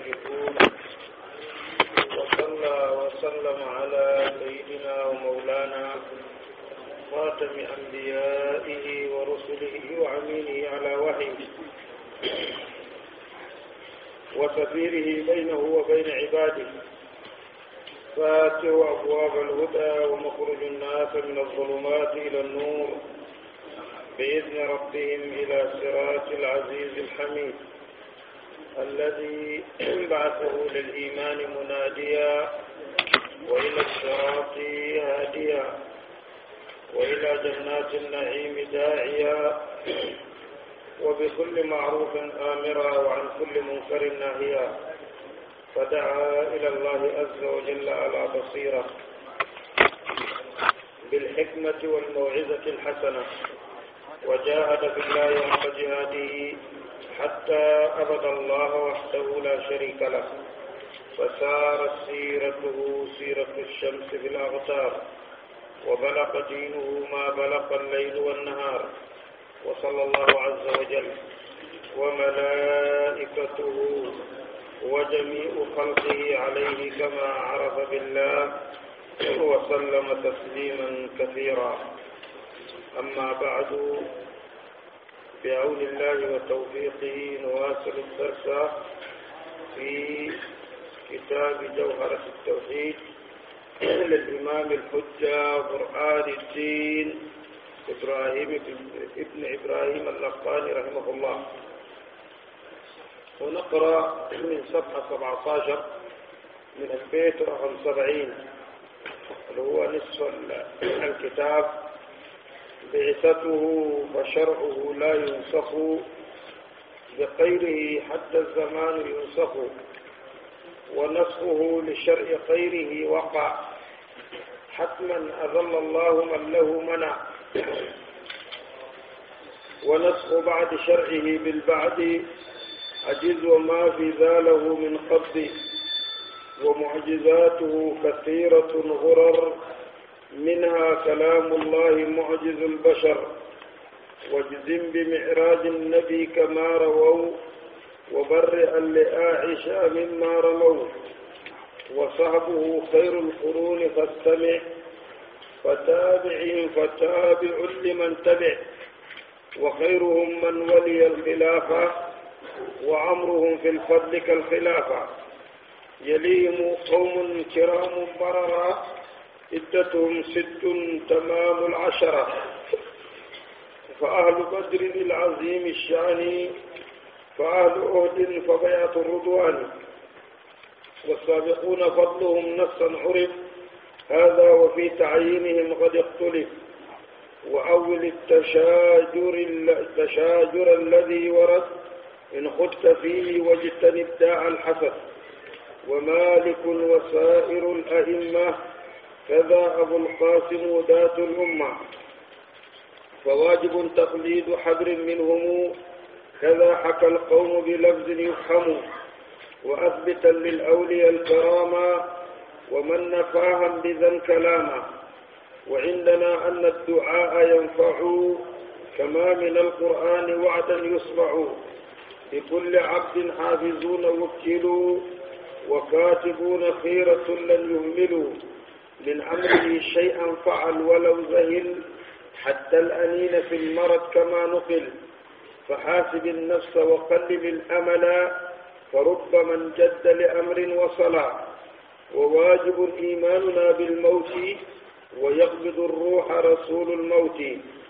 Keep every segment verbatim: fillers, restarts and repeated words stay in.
يصفون وصلى وسلم على سيدنا ومولانا خاتم أنبيائه ورسله وعمينه على وحيه وسفيره بينه وبين عباده فاتح أبواب الهدى ومخرج الناس من الظلمات إلى النور بإذن ربهم إلى صراط العزيز الحميد الذي بعثه للإيمان مناديا وإلى الصراط هاديا وإلى جنات النعيم داعيا وبكل معروف آمرا وعن كل منكر ناهيا فدعا إلى الله عز وجل على بصيرة بالحكمة والموعظة الحسنة وجاهد في الله حق جهاده حتى أبد الله وحده لا شريك له فسارت سيرته سيرة الشمس في الأغتار وبلغ دينه ما بلغ الليل والنهار وصلى الله عز وجل وملائكته وجميع خلقه عليه كما عرف بالله وسلم تسليما كثيرا. أما بعد بعون الله وتوفيقه نواصل الدرس في كتاب جوهرة التوحيد للإمام الحجة برهان الدين إبراهيم ابن إبراهيم اللقاني رحمه الله، ونقرأ من صفحة سبعة عشر من البيت رقم سبعين اللي هو نصف الكتاب. بعثته فشرعه لا ينسخ بغيره حتى الزمان ينسخ ونسخه لشرع غيره وقع حتما أذل الله من له منع ونسخ بعد شرعه بالبعد عجز وما في ذاله من قبض ومعجزاته كثيرة غرر منها كلام الله معجز البشر واجزم بمعراج النبي كما رووا وبرئا لآعشى مما رموا وصحبه خير القرون فاستمع فتابعهم فتابع لمن تبع وخيرهم من ولي الخلافة وعمرهم في الفضل كالخلافة يليهم قوم كرام بررا عدتهم ست تمام العشرة فأهل بدر العظيم الشان فأهل أهد فبيعة الرضوان والسابقون فضلهم نصا عرف هذا وفي تعيينهم قد اختلف وأول التشاجر, التشاجر الذي ورد إن خدت فيه واجتنب داع الحسد ومالك وسائر الأئمة كذا أبو القاسم ذات الأمة فواجب تقليد حبر منهم كذا حكى القوم بلفظ يفهم وأثبتا للأولياء الكرامة ومن نفاهم بذا كلاما وعندنا أن الدعاء ينفع كما من القرآن وعدا يسمع لكل عبد حافظون وكلوا وكاتبون خيرة لن يهملوا من أمره شيئا فعل ولو زهل حتى الأنين في المرض كما نقل فحاسب النفس وقلب الأمل فرب من جد لأمر وصلا وواجب إيماننا بالموت ويقبض الروح رسول الموت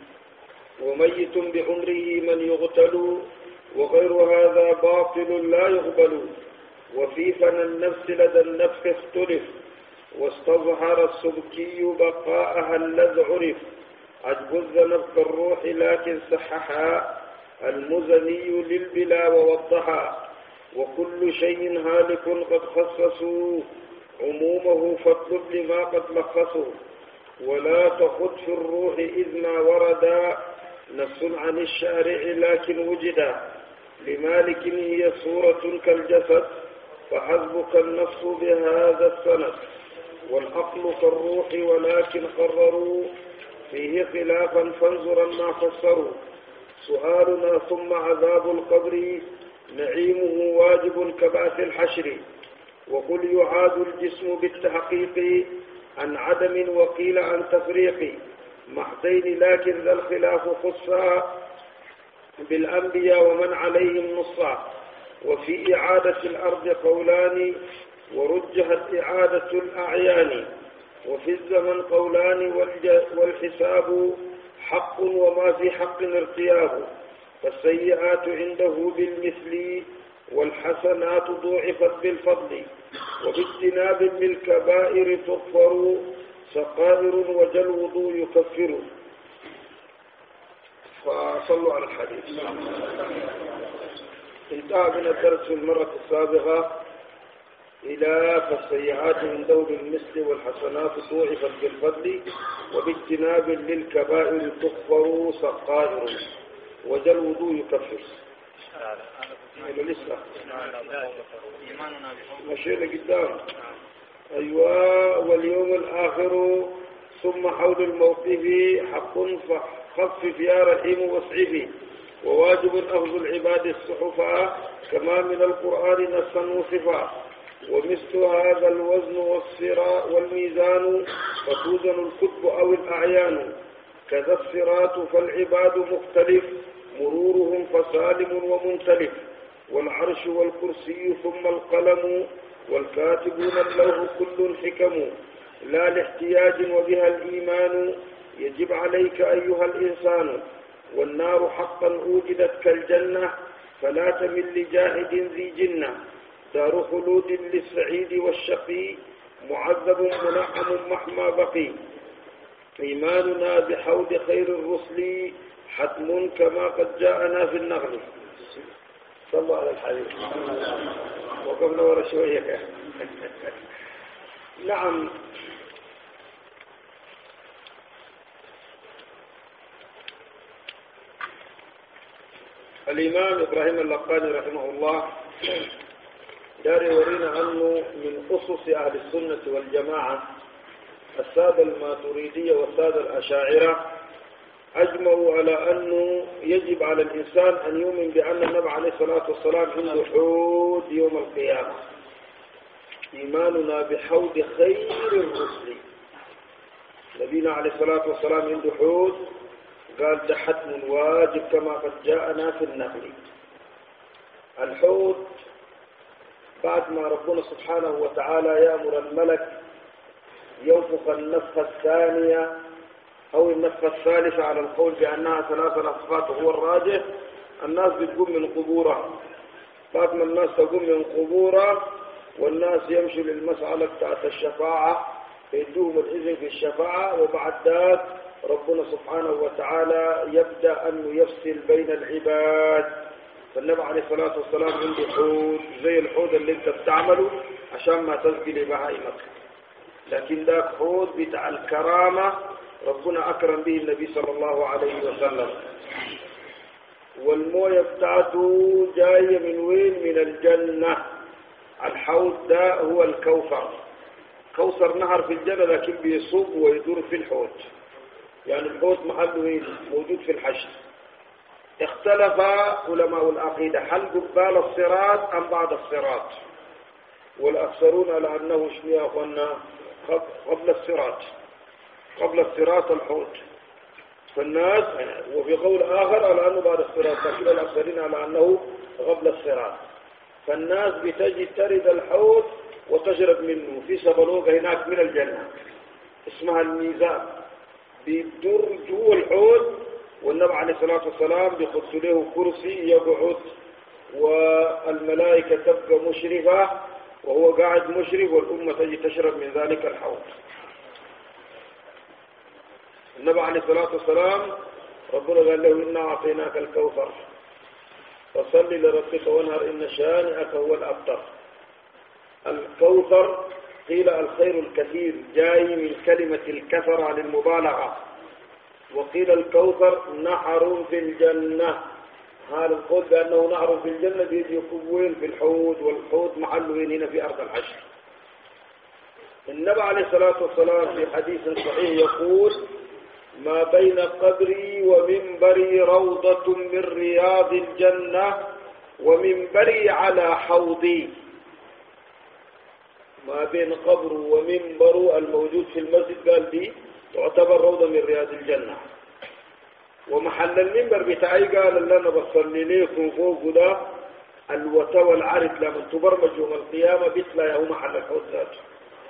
وميت بعمره من يغتل وغير هذا باطل لا يقبل وفي فنى النفس لدى النفخ اختلف واستظهر السبكي بقاءها الذي عرف عجب الذنب الروح لكن صححا المزني للبلا ووضحا وكل شيء هالك قد خصصوا عمومه فاطلب لما قد لخصوا ولا تخذ في الروح إذ ما وردا نص عن الشارع لكن وجدا لمالك هي صورة كالجسد فحسبك النفس بهذا السند والعقل كالروح ولكن قرروا فيه خلافا فانظرا ما فسروا سؤالنا ثم عذاب القبر نعيمه واجب كباس الحشر. وقل يعاد الجسم بالتحقيق عن عدم وقيل عن تفريق محضين، لكن ذا الخلاف خصا بالأنبياء ومن عليهم نصا. وفي إعادة الأرض قولان ورجحت إعادة الأعيان. وفي الزمن قولان والحساب حق وما في حق ارتياب. فالسيئات عنده بالمثل والحسنات ضوعفت بالفضل. وباجتناب بالكبائر تغفر سقائر وجل وضوء يكفر. فصلوا على الحديث. انتهى من الدرس في المرة السابقة إلى فالسيئات عنده بالمثل والحسنات ضوعفت بالفضل وباجتناب للكبائر تغفر سقائر وجل وضوء يكفر. إلى لسه مشينا قدام. أيوة. واليوم الآخر ثم حول الموقف حق فخفف يا رحيم واصعفي. وواجب أخذ العباد الصحفا كما من القرآن نصا وصفا. ومثل هذا الوزن والصراط والميزان فتوزن الكتب أو الأعيان. كذا الصراط فالعباد مختلف مرورهم فسالم ومنتلف. والعرش والكرسي ثم القلم والكاتبون اللوح كل حكم. لا لاحتياج وبها الإيمان يجب عليك أيها الإنسان. والنار حقا أوجدت كالجنة فلا تمل لجاهد ذي جنة. دار خلود للسعيد والشقي معذب منعم مهما بقي. إيماننا بحوض خير الرسل حتم كما قد جاءنا في النغل. صلوا على الحبيب. وقفنا ورا شوية. نعم. الإمام إبراهيم اللقاني رحمه الله دار يورينا أنه من أسس أهل السنة والجماعة السادة الماتريدية والسادة الأشاعرة أجمعوا على أنه يجب على الإنسان أن يؤمن بأن النبي عليه الصلاة والسلام عنده حوض يوم القيامة. إيماننا بحوض خير الرسل. نبينا عليه الصلاة والسلام عنده حوض قال ده حتم واجب كما قد جاءنا في النقل. الحوض بعد ما ربنا سبحانه وتعالى يأمر الملك ينفخ النفخة الثانية أو النفخة الثالثة على القول بأنها ثلاثة نفخات وهو الراجح. الناس بتقوم من قبورها. بعد ما الناس تقوم من قبورها والناس يمشوا للمسألة بتاعت الشفاعة يدوهم الإذن في الشفاعة. وبعد ذلك ربنا سبحانه وتعالى يبدأ أن يفصل بين العباد. فالنبي عليه الصلاة والسلام عنده حوض زي الحوض اللي انت بتعمله عشان ما تسقي لبهائمك، لكن ذاك حوض بتاع الكرامة ربنا أكرم به النبي صلى الله عليه وسلم. والموية بتاعته جاية من وين؟ من الجنة. الحوض ده هو الكوثر. كوثر نهر في الجنة لكن بيصب ويدور في الحوض. يعني الحوض محله وين؟ موجود في الحشر. اختلف علماء العقيدة هل قبال الصراط أم بعد الصراط؟ والأكثرون على أنه شنو يا أخوانا قبل الصراط. قبل الصراط الحوض. فالناس وفي قول آخر على أنه بعد الصراط، لكن الأكثرين على أنه قبل الصراط. فالناس بتجي ترد الحوض وتشرب منه في سبلوغة هناك من الجنة اسمها الميزان. بيدور جوا الحوض والنبي عليه الصلاة والسلام بيخص له كرسي يقعد والملائكة تبقى مشرفة وهو قاعد مشرف والأمة تجي تشرب من ذلك الحوض. النبي عليه الصلاة والسلام ربنا قال له إنا أعطيناك الكوثر فصل لربك وانهر إن شانئك هو الأبتر. الكوثر قيل الخير الكثير جاي من كلمة الكثرة للمبالغة، وقيل الكوثر نهر في الجنة. هذا القول بأنه نهر في الجنة بيجي يكون في الحوض، والحوض محله وين؟ هنا في أرض الحشر. النبي عليه الصلاة والسلام في حديث صحيح يقول ما بين قبري ومنبري روضة من رياض الجنة ومنبري على حوضي. ما بين قبر ومنبر الموجود في المسجد قال دي تعتبر روضة من رياض الجنة. ومحل المنبر بتاعي قال اللي أنا بصلي ليكم فوق ده الوتا والعرض لما تبرمج يوم القيامة بيطلع يا هو محل الحوض ذاته.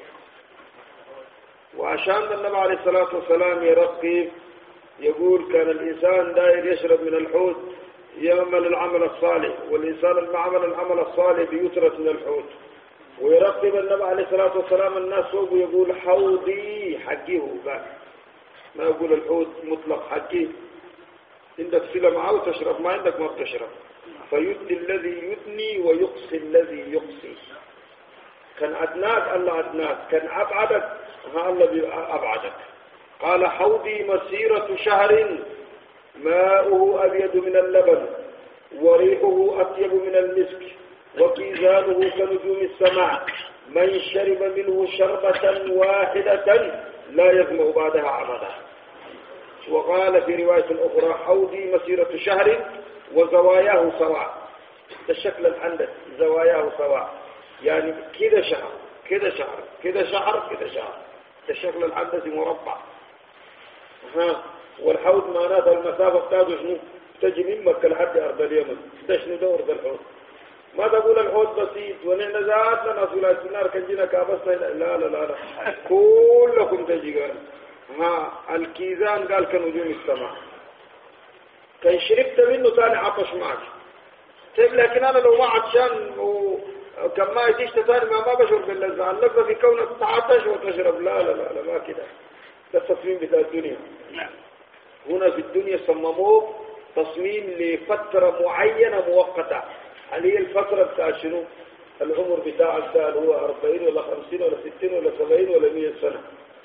وعشان النبي عليه الصلاة والسلام يرقي يقول كان الإنسان داير يشرب من الحوض يعمل العمل الصالح، والإنسان اللي عمل العمل الصالح بيترك من الحوض. ويرقب النبي عليه الصلاة والسلام الناس فوق ويقول حوضي حقيه قال، ما يقول الحوض مطلق حقيه. عندك صلة معه وتشرب، ما عندك ما بتشرب. فيدني الذي يدني ويقصي الذي يقصي. كان أدناك الله أدناك، كان أبعدك ها الله أبعدك. قال حوضي مسيرة شهر ماؤه أبيض من اللبن وريحه أطيب من المسك وكيزانه كنجوم السماء من شرب منه شربة واحدة لا يظمأ بعدها عمدا. وقال في رواية أخرى حوضي مسيرة شهر وزواياه سواء. الشكل الحندث زواياه سواء، يعني كده شهر كده شهر كده شهر كده شهر. الشكل الحندثي مربع. ها والحوض معناته المسافة بتاعته شنو؟ تجي من مكة لحد أرض اليمن. ده شنو دور ده الحوض؟ ما تقول الحوض بسيط ونحن ذاتنا نصل النار كنجينا كابسنا، لا لا لا لا كلكم تجي. قال ها الكيزان قال كنجوم السماء. كان شربت منه ثاني عطش معك. طيب لكن أنا لو ما عطشان وكم ما يجيش ثاني ما ما بشرب باللذة. اللذة في كونك تعطش وتشرب، لا لا لا, لا ما كده. ده التصميم بتاع الدنيا. هنا في الدنيا صمموه تصميم لفترة معينة مؤقتة، اللي هي الفترة بتاع شنو؟ العمر بتاعك ده هو أربعين ولا خمسين ولا ستين ولا سبعين ولا مية سنة.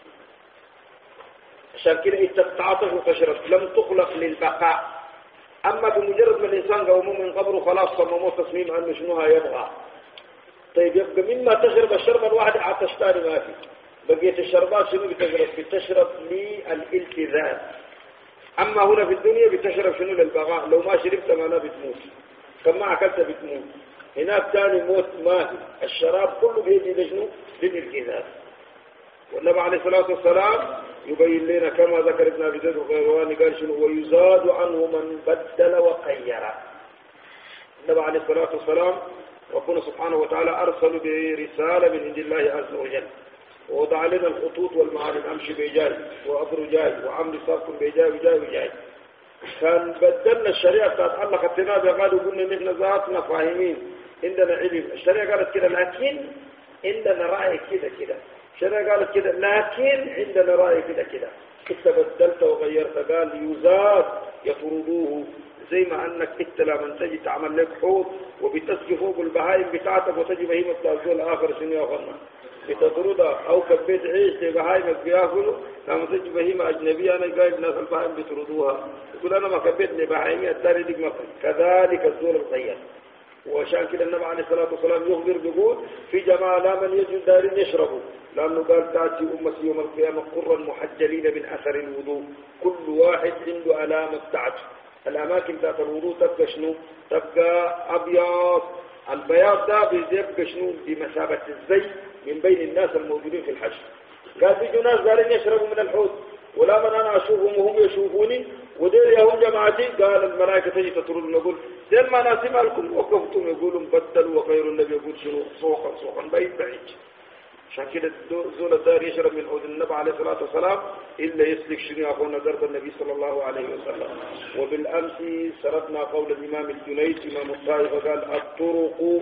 عشان كده انت تعطش وتشرب، لم تخلق للبقاء. اما بمجرد ما الانسان قومه من قبره خلاص صمموه تصميم انه شنو يبغى. طيب يبقى مما تشرب الشربة الواحدة عطشتاني ما في. بقية الشربات شنو بتشرب؟ بتشرب للالتذاذ. اما هنا في الدنيا بتشرب شنو؟ للبقاء. لو ما شربت ما بتموت، كم ما اكلت بتموت. هناك ثاني موت ما في. الشراب كله بيجي لشنو؟ للالتذاذ. والنبي عليه الصلاة والسلام يبين لنا كما ذكر ابن أبي زيد القيرواني قال شنو؟ ويزاد عنه من بدل وخير. النبي عليه الصلاة والسلام ربنا سبحانه وتعالى أرسل برسالة من عند الله عز وجل، ووضع لنا الخطوط والمعالم. أمشي بجاي وأبر جاي وعمري صافكم بجاي وجاي وجاي. كان بدلنا الشريعة بتاعت الله خدتنا بها قالوا قلنا نحن ذاتنا فاهمين عندنا علم. الشريعة قالت كده لكن عندنا رأي كده كده. الشريعة قالت كده لكن عندنا رأي كده كده. انت بدلت وغيرت. قال يزاد يطردوه زي ما انك انت لما تجي تعمل لك حوض وبتسقي فوق البهائم بتاعتك وتجي بهيمة تأكل آخر شنو يا أخوانا بتطردها، أو كبيت عيش لبهائمك بياكلوا. لما تجي بهيمة أجنبية أنا قايل ناس البهائم بيطردوها، يقول أنا ما كبيت لبهائمي التالي ديك مكان. كذلك الزول الطيب. وعشان كده النبي عليه الصلاة والسلام يخبر بيقول في جماعة لا من يجد دارين يشربوا، لأنه قال تأتي أمتي يوم القيامة قرا محجلين من أثر الوضوء، كل واحد عنده علامة بتاعته. الأماكن بتاعت الوضوء تبقى شنو؟ تبقى أبيض. البياض ده بيبقى شنو؟ بمثابة الزي من بين الناس الموجودين في الحج. قال في ناس دارين يشربوا من الحوض، ولا من أنا أشوفهم وهم يشوفوني ودير يهم جماعتي. قال الملائكة تجي تطرد نقول دير ما ناسم لكم وقفتم يقولوا بدلوا وخير النبي يقول شنو؟ صوخا صوخا بعيد بعيد. عشان كده زول الدار يشرب من حوض النبي عليه الصلاة والسلام إلا يسلك شنو أخونا درب النبي صلى الله عليه وسلم. وبالأمس سردنا قول الإمام الجنيد إمام الطائفة قال الطرق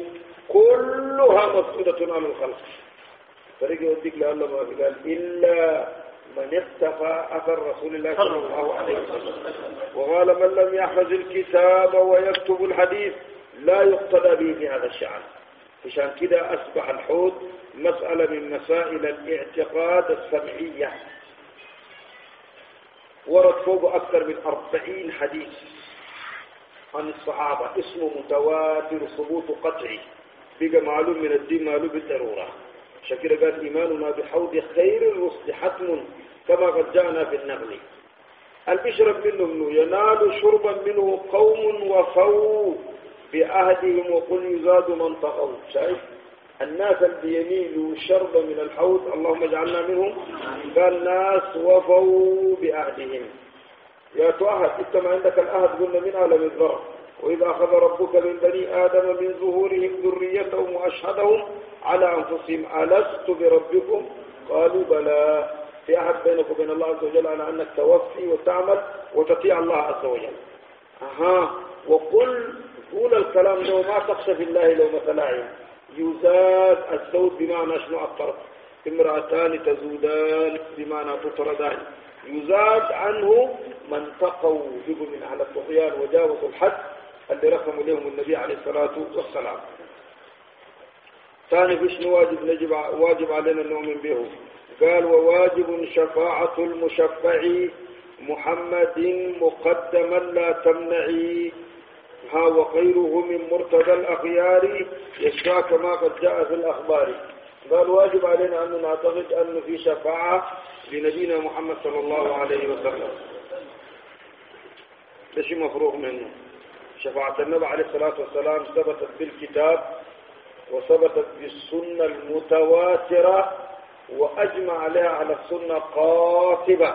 كلها مفقودة على الخلق. فريق يوديك لأنه ما في قال إلا من اختفى أثر رسول الله صلى الله عليه وسلم. وقال من لم يحفظ الكتاب ويكتب الحديث لا يقتدى به في هذا الشعر. عشان كده أصبح الحوض مسألة من مسائل الاعتقاد السمعية. ورد فوق أكثر من أربعين حديث عن الصحابة اسمه متواتر ثبوت قطعي، بقى معلوم من الدين معلوم بالضرورة. عشان كده قال إيماننا بحوض خير الرسل حتم كما قد جاءنا في النغل. البشرب منه منه ينال شربا منه قوم وفو بعهدهم وقل يزاد من طغوا. شايف الناس اللي يميلوا شرب من الحوض اللهم اجعلنا منهم، قال ناس وفوا بعهدهم. يا تؤهد انت ما عندك العهد قلنا من عالم الذر، وإذا أخذ ربك من بني آدم من ظهورهم ذريتهم وأشهدهم على أنفسهم ألست بربكم قالوا بلى. في عهد بينك وبين الله عز وجل على أنك توفي وتعمل وتطيع الله عز وجل. أها وقل قول الكلام لو ما تخشى في الله لومة لائم. يزاد الزود بمعنى شنو الطرف، امرأتان تزودان بمعنى تطردان. يزاد عنه من تقوا جبوا من على الطغيان وجاوزوا الحد اللي رقموا لهم النبي عليه الصلاة والسلام. ثاني فيش واجب نجب واجب علينا نؤمن به. قال وواجب شفاعة المشفع محمد مقدما لا تمنعي ها وغيره من مرتضى الأخيار يشفع كما قد جاء في الأخبار. قال واجب علينا أن نعتقد أن في شفاعة لنبينا محمد صلى الله عليه وسلم. ده شيء مفروغ منه. شفاعة النبي عليه الصلاة والسلام ثبتت بالكتاب وثبتت بالسنة المتواترة وأجمع عليها على السنة قاطبة.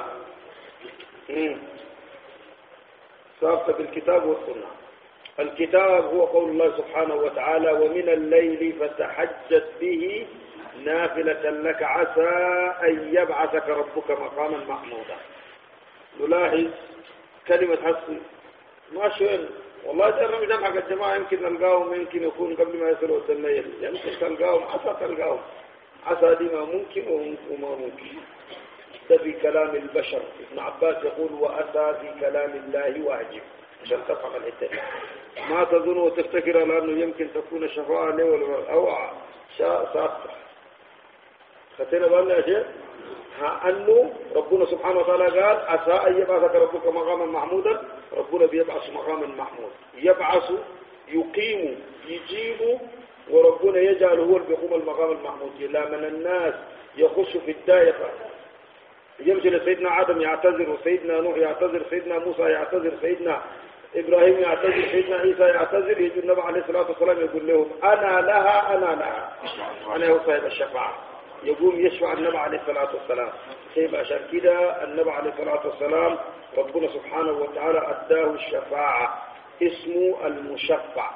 ثبتت بالكتاب والسنة. الكتاب هو قول الله سبحانه وتعالى ومن الليل فتحجت به نافلة لك عسى أن يبعثك ربك مقاما محمودا. نلاحظ كلمة حسن ما شئن والله ترى من جمع الجماعة يمكن نلقاهم يمكن يكون قبل ما يصلوا الليل، يمكن تلقاهم عسى تلقاهم عسى دي ما ممكن وما ممكن. ده في كلام البشر. ابن عباس يقول وأتى في كلام الله واجب عشان تفهم الحتة. ما تظن وتفتكر لأنه يمكن تكون شفاعة له أو شاء ساقطة. خطينا بالنا يا شيخ ها أنه ربنا سبحانه وتعالى قال عسى أن يبعثك ربك مقاما محمودا. ربنا بيبعث مقاما محمود، يبعث يقيم يجيب، وربنا يجعل هو اللي بيقوم المقام المحمود. لا من الناس يخش في الدائرة يمشي لسيدنا آدم يعتذر وسيدنا نوح يعتذر سيدنا موسى يعتذر سيدنا إبراهيم يعتذر سيدنا عيسى يعتذر. يجي النبي عليه الصلاة والسلام يقول لهم أنا لها أنا لها أنا هو صاحب الشفاعة. يقوم يشفع النبي عليه الصلاة والسلام. كيف عشان كده النبي عليه الصلاة والسلام ربنا سبحانه وتعالى أداه الشفاعة اسمه المشفع،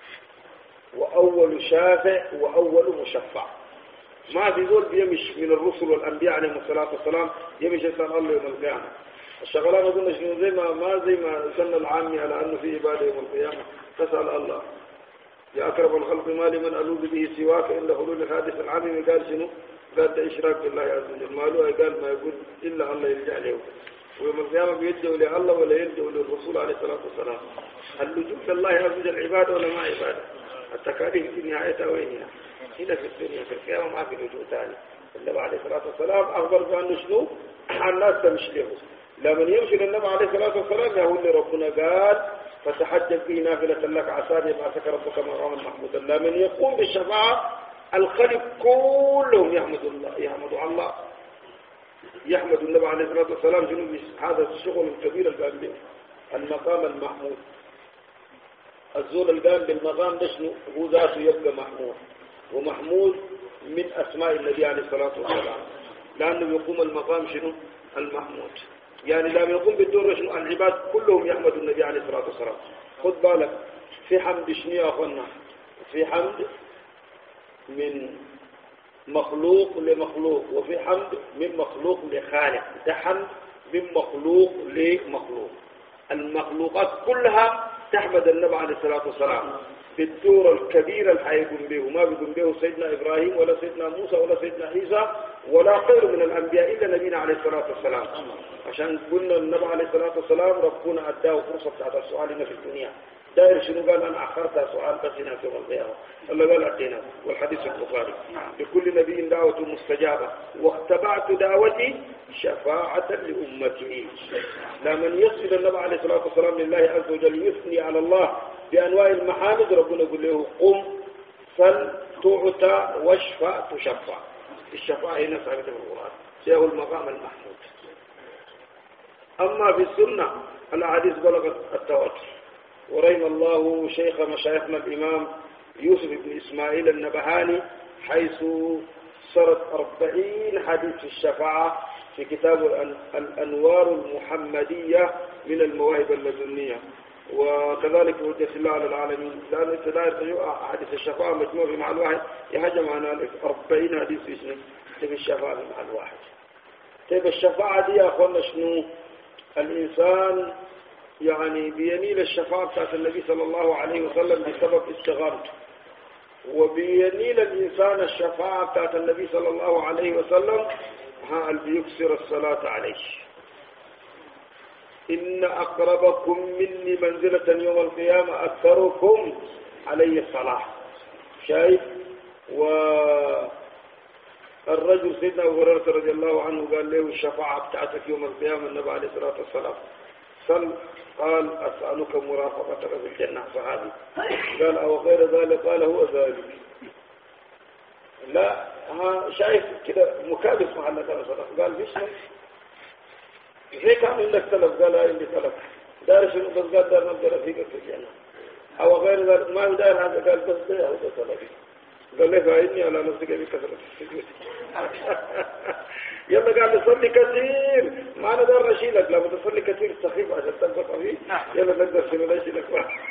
وأول شافع وأول مشفع. ما في ذول بيمش من الرسل والأنبياء عليهم الصلاة والسلام يمش يسأل الله يوم القيامة. الشغلان أظن شنو زي ما ما زي ما سن العامي على أنه في عبادة يوم القيامة تسأل الله يا أكرم الخلق ما لمن ألوذ به سواك إلا حلول الحادث العامي. قال شنو؟ قال ده إشراك بالله عز وجل. ما له قال ما يقول إلا الله يلجأ له. ويوم القيامة بيلجأوا لله ولا يلجأوا للرسول عليه الصلاة والسلام. اللجوء لله عز وجل عبادة ولا ما عبادة؟ التكاليف في نهايتها وين هنا؟ هنا في الدنيا. في القيامة ما في لجوء ثاني. النبي عليه الصلاة والسلام أخبر بأنه شنو؟ الناس تمشي له. لمن يمشي للنبي عليه الصلاة والسلام يقول لي ربنا قال فتحجب به نافلة لك عسى أن يبعثك ربك مقاما محمودا. لمن يقوم بالشفاعة الخلق كلهم يحمد الله يحمد الله يحمد النبي عليه الصلاة والسلام جنوب هذا الشغل الكبير اللي قام به المقام المحمود. الزول اللي قام بالمقام ده شنو هو ذاته يبقى محمود، ومحمود من أسماء النبي عليه الصلاة والسلام لأنه يقوم المقام شنو المحمود. يعني لما يقوم بالدور شنو العباد كلهم يحمد النبي عليه الصلاة والسلام. خد بالك في حمد شنو يا أخوانا؟ في حمد من مخلوق لمخلوق، وفي حمد من مخلوق لخالق. ده حمد من مخلوق لمخلوق. المخلوقات كلها تحمد النبي عليه الصلاة والسلام بالدور الكبير اللي حيقوم به. ما بيقوم به سيدنا إبراهيم ولا سيدنا موسى ولا سيدنا عيسى ولا غير من الأنبياء إلا نبينا عليه الصلاة والسلام. عشان قلنا النبي عليه الصلاة والسلام ربنا أداه فرصة بتاعت السؤال هنا في الدنيا. داير شنو قال أنا أخرت سؤال بس هنا في يوم القيامة. الله قال أدينا والحديث البخاري لكل نبي دعوة مستجابة واختبعت دعوتي شفاعة لأمتي. لمن يصل النبي عليه الصلاة والسلام لله عز وجل يثني على الله بأنواع المحامد ربنا يقول له قم فل تعطى واشفع تشفع. الشفاعة هنا ثابتة في القرآن هو المقام المحمود. أما في السنة الأحاديث بلغت التواتر ورحم الله شيخ مشايخنا الإمام يوسف بن إسماعيل النبهاني حيث سرد أربعين حديث في الشفاعة في كتاب الأنوار المحمدية من المواهب اللدنية. وكذلك هدية الله على العالمين، لأن ابتداء حديث الشفاعة مجموع مع الواحد يهجم عن أربعين حديث في الشفاعة مع الواحد. طيب الشفاعة دي يا أخوانا شنو؟ الإنسان يعني بيميل الشفاعة بتاعت النبي صلى الله عليه وسلم بسبب استغامته، وبيميل الإنسان الشفاعة بتاعت النبي صلى الله عليه وسلم ها اللي بيكسر الصلاة عليه. إن أقربكم مني منزلة يوم القيامة أكثركم علي الصلاة. شايف؟ والرجل سيدنا أبو هريرة رضي الله عنه قال له الشفاعة بتاعتك يوم القيامة النبي عليه الصلاة والسلام صل، قال أسألك مرافقتك في الجنة. صحابي قال أو غير ذلك؟ قال هو ذلك. لا ها شايف كده مكابس مع النبي عليه الصلاة والسلام. قال ليش زي كان عندك سلف؟ قال عندي سلف. دار شنو؟ بس قال دار نبدأ رفيقك في الجنة. أو غير ذلك ما يدار هذا؟ قال بس ده هو سلفي. قال لي فاعلني على نفسك بكثرة السجود. يلا قال لي صلي كثير، ما أنا دار أشيلك، لا بتصلي كثير سخيف عشان تنفق فيه. يلا نقدر شنو لا أشيلك.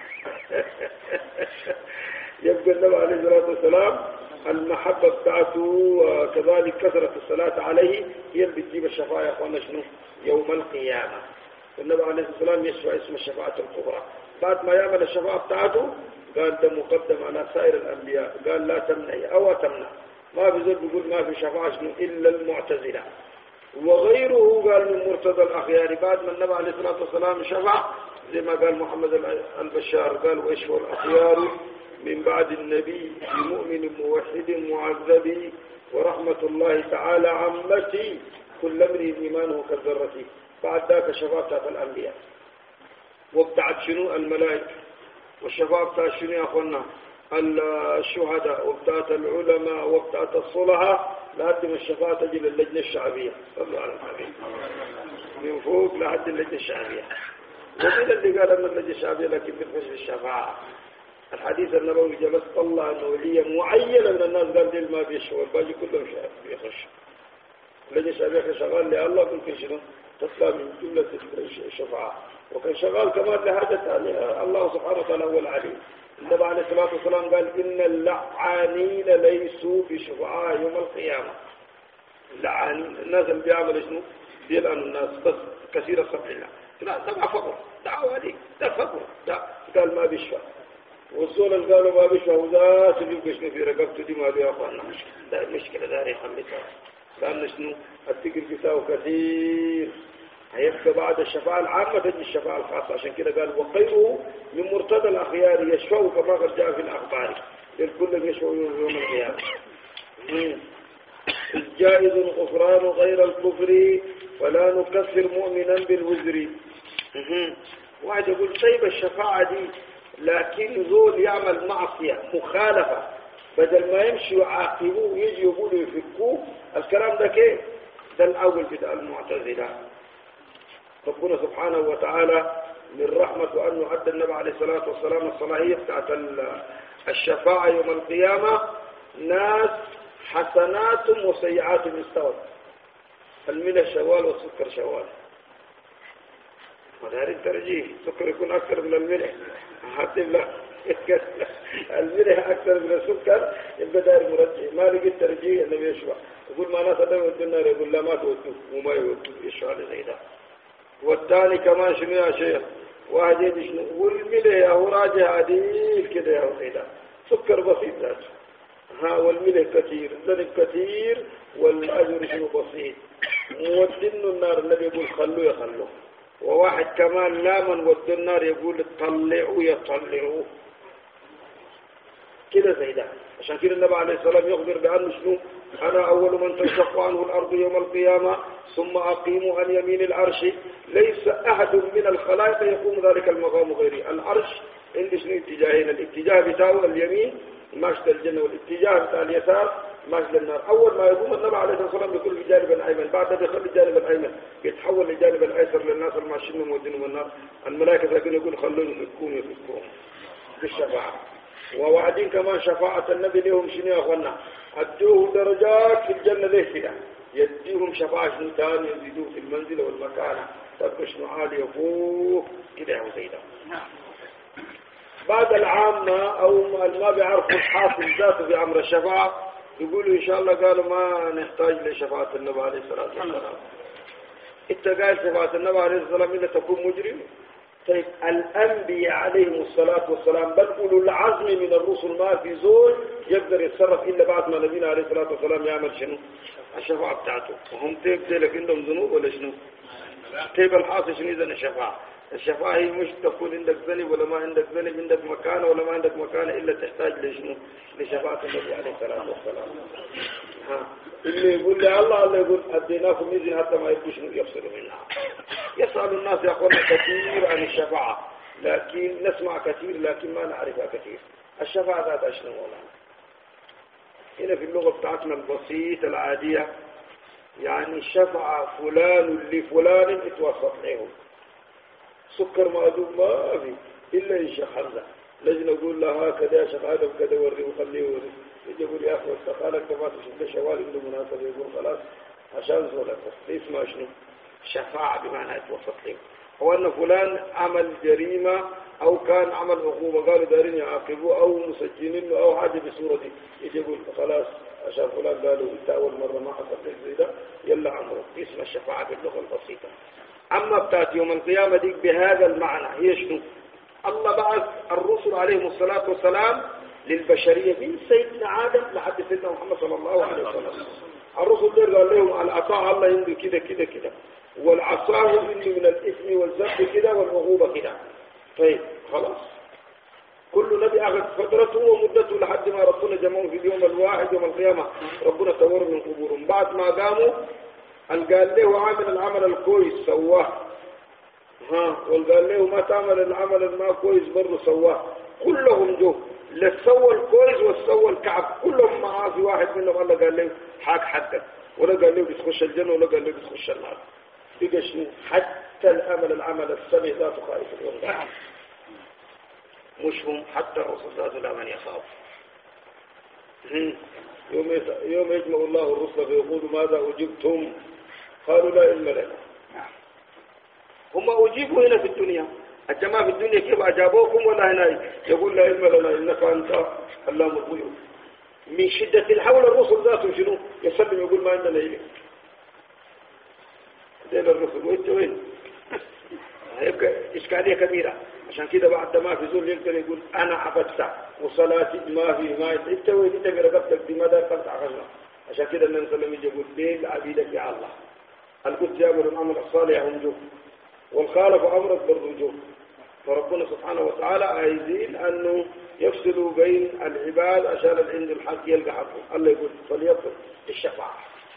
يبقى النبي عليه الصلاة والسلام المحبة بتاعته وكذلك كثرة الصلاة عليه هي اللي بتجيب الشفاعة يا أخوانا شنو؟ يوم القيامة. النبي عليه الصلاة والسلام يشفع اسم الشفاعة الكبرى. بعد ما يعمل الشفاعة بتاعته قال ده مقدم على سائر الأنبياء. قال لا تمنعي أو تمنع، ما في زول بيقول ما في شفاعة شنو إلا المعتزلة وغيره. قال من مرتضى الأخيار بعد ما النبي عليه الصلاة والسلام شفع زي ما قال محمد البشار قال ويشفع الأخيار من بعد النبي بمؤمن موحد معذب ورحمة الله تعالى عمتي كل امرئ إيمانه كالذرة. بعد ذاك الشفاعة بتاعت الأنبياء وبتاعت شنو الملائكة، والشفاعة بتاعت شنو يا أخوانا الشهداء، وبتاعت العلماء، وبتاعت الصلحاء، لحد ما الشفاعة تجي للجنة الشعبية. صلوا على النبي. من فوق لحد اللجنة الشعبية. ومن اللي قال أن اللجنة الشعبية لكن بتخش في الشفاعة؟ الحديث النبوي جلس طلع نوعية معينة من الناس قال ديل ما بيشوا والباقي كلهم بيخش. اللجنة الشعبية شغال لله ممكن شنو تطلع من جملة الشفاعة، وكان شغال كمان لحاجة ثانية. الله سبحانه وتعالى هو العليم. النبي عليه الصلاة والسلام قال إن اللعانين ليسوا بشفعاء يوم القيامة. اللعانين الناس اللي بيعمل شنو بيلعن الناس بس كثير الصبح الله لا تبع فقر دعوة عليك ده فقر ده قال ما بيشفع. والزول اللي قالوا ما بيشفع وذات اللي يبقى شنو في رقبته دي ما له يا أخوانا ده المشكلة داري خليتها لأن شنو التقل بتاعه كثير. هيبقى بعد الشفاعة العامة تجي الشفاعة الخاصة. عشان كده قال وخيره من مرتضى الأخيار يشفعوا كما قد جاء في الأخبار الكل يشفعوا يوم القيامة. جائز غفران غير الكفر ولا نكفر مؤمنا بالوزر. واحد يقول طيب الشفاعة دي لكن ذول يعمل معصية مخالفة بدل ما يمشي يعاقبوه يجي يقولوا يفكوه. الكلام ده كيف؟ ده الأول بدأ المعتزلة. ربنا سبحانه وتعالى من رحمته أنه أدى النبي عليه الصلاة والسلام الصلاحية بتاعت الشفاعة يوم القيامة ناس حسنات وسيئات استوت. الملح شوال والسكر شوال. مدار الترجيح السكر يكون أكثر من الملح حتى لا الملح أكثر من السكر يبقى داير مرجح. ما لقيت ترجيح النبي يشفع يقول ما ناس أدام يودوا النار يقول لا ما تودوا وما يودوا يشفع لزي ده. والثاني كمان شنو يا شيخ واحد يدي شنو والملح يا هو راجع عديل كده يا هو سيدا سكر بسيط ذاته ها والملح كثير الذنب كثير والأجر شنو بسيط. مودين النار النبي يقول خلوه يخلوه. وواحد كمان لا من ود النار يقول طلعوا يطلعوا كده زي ده. عشان كده النبي عليه الصلاة والسلام يخبر بأنه شنو أنا أول من تنشق عنه الأرض يوم القيامة ثم أقيم عن يمين العرش ليس أحد من الخلائق يقوم ذلك المقام غيري. العرش عندي شنو اتجاهين الاتجاه بتاعه اليمين ماشت الجنة والاتجاه بتاع اليسار ماشي للنار. أول ما يقوم النبي عليه الصلاة والسلام بيقول في الجانب الأيمن، بعد ذلك يخلي الجانب الأيمن بيتحول للجانب الأيسر للناس الماشيين ومودينهم النار. الملائكة يقول يقول خلوني يفكون يفكون بالشفاعة. ووعدين كمان شفاعة النبي لهم شنو يا أخوانا؟ أدوه درجات في الجنة ليه كده؟ يديهم شفاعة شنو تاني يزيدوه في المنزل والمكانة، تبقى شنو عالية فوق كده يا وزيدا. بعد العامة أو ما بيعرفوا الحاكم ذاته في أمر الشفاعة يقولوا إن شاء الله قالوا ما نحتاج لشفاعة النبي عليه الصلاة والسلام. إنت قال شفاعة النبي عليه الصلاة والسلام إلا تكون مجرم. طيب الأنبياء عليهم الصلاة والسلام بل أولو العزم من الرسل ما في زول يقدر يتصرف إلا بعد ما نبينا عليه الصلاة والسلام يعمل شنو؟ الشفاعة بتاعته. وهم تيب تيلك عندهم ذنوب ولا شنو؟ تيب الحاصل شنو إذا الشفاعة؟ الشفاعة هي مش تكون عندك ذنب ولا ما عندك ذنب، عندك مكانة ولا ما عندك مكانة، إلا تحتاج لشنو؟ لشفاعة النبي عليه الصلاة والسلام. ها اللي يقول لي الله الله يقول أديناكم إذن حتى ما يبقوا شنو يفصلوا منها. يسأل الناس يقولون كثير عن الشفاعة لكن نسمع كثير لكن ما نعرفها كثير. الشفاعة ذات أشنو مولانا؟ هنا في اللغة بتاعتنا البسيطة العادية يعني شفع فلان لفلان اتوسط لهم. سكر مأذوب ما في إلا يشخر له، لجنة نقول له هكذا شخ هذا وكذا وري وخليه وري، يجي يقول يا أخي استقالك كما تشوف له شوال عنده مناسبة يقول خلاص عشان زولك بس اسمه شنو؟ شفاعة بمعنى اتوسط لهم. هو أن فلان عمل جريمة أو كان عمل عقوبة قالوا دارين يعاقبوه أو مسجنين أو حاجة بصورة دي، يجي يقول خلاص عشان فلان قالوا انت أول مرة ما حصلت زي ده يلا عمره. اسم الشفاعة باللغة البسيطة. أما بتاعت يوم القيامة دي بهذا المعنى هي شنو؟ الله بعث الرسل عليهم الصلاة والسلام للبشرية من سيدنا آدم لحد سيدنا محمد صلى الله عليه وسلم. الرسل دول قال لهم العطاء الله عنده كده كده كده، والعصاه عنده من الإثم والذنب كده والعقوبة كده. طيب خلاص كل نبي أخذ فترته ومدته لحد ما ربنا جمعهم في اليوم الواحد يوم القيامة. ربنا صور من قبورهم بعد ما قاموا قال له عامل العمل الكويس سواه، ها وقال له ما تعمل العمل الما كويس برضه سواه. كلهم جو لسوى الكويس وسوى الكعب كلهم معاه في واحد منهم الله قال له حاك حقك، ولا قال له بتخش الجنة ولا قال له بتخش النار. بقى شنو؟ حتى الأمل العمل السمع ذات خائف اليوم مش هم حتى الرسول ذاته لا من يخاف. يوم يوم يجمع الله الرسل فيقول ماذا أجبتم؟ قالوا لا علم لنا. هم أجيبوا هنا في الدنيا، الجماعة في الدنيا كيف أجابوكم ولا هنا يقول لا علم لنا إنك أنت علام الغيوب. من شدة الحول الرسل ذاته شنو؟ يسلم يقول ما عندنا علم. زين الرسل وانت وين؟ هيبقى إشكالية كبيرة. عشان كده بعد ما في زول يقدر يقول أنا عبدت وصلاتي ما في ما انت وين انت برقبتك دي ماذا قلت عقلنا. عشان كده النبي صلى الله عليه وسلم يقول ليل عبيدك يا الله القدس يعمل الأمر الصالح هم جو والخالف أمرك بالرجوع. فربنا سبحانه وتعالى عايزين أنه يفصلوا بين العباد عشان العند الحق يلقى حقه. الله يقول فليطلب الشفاعة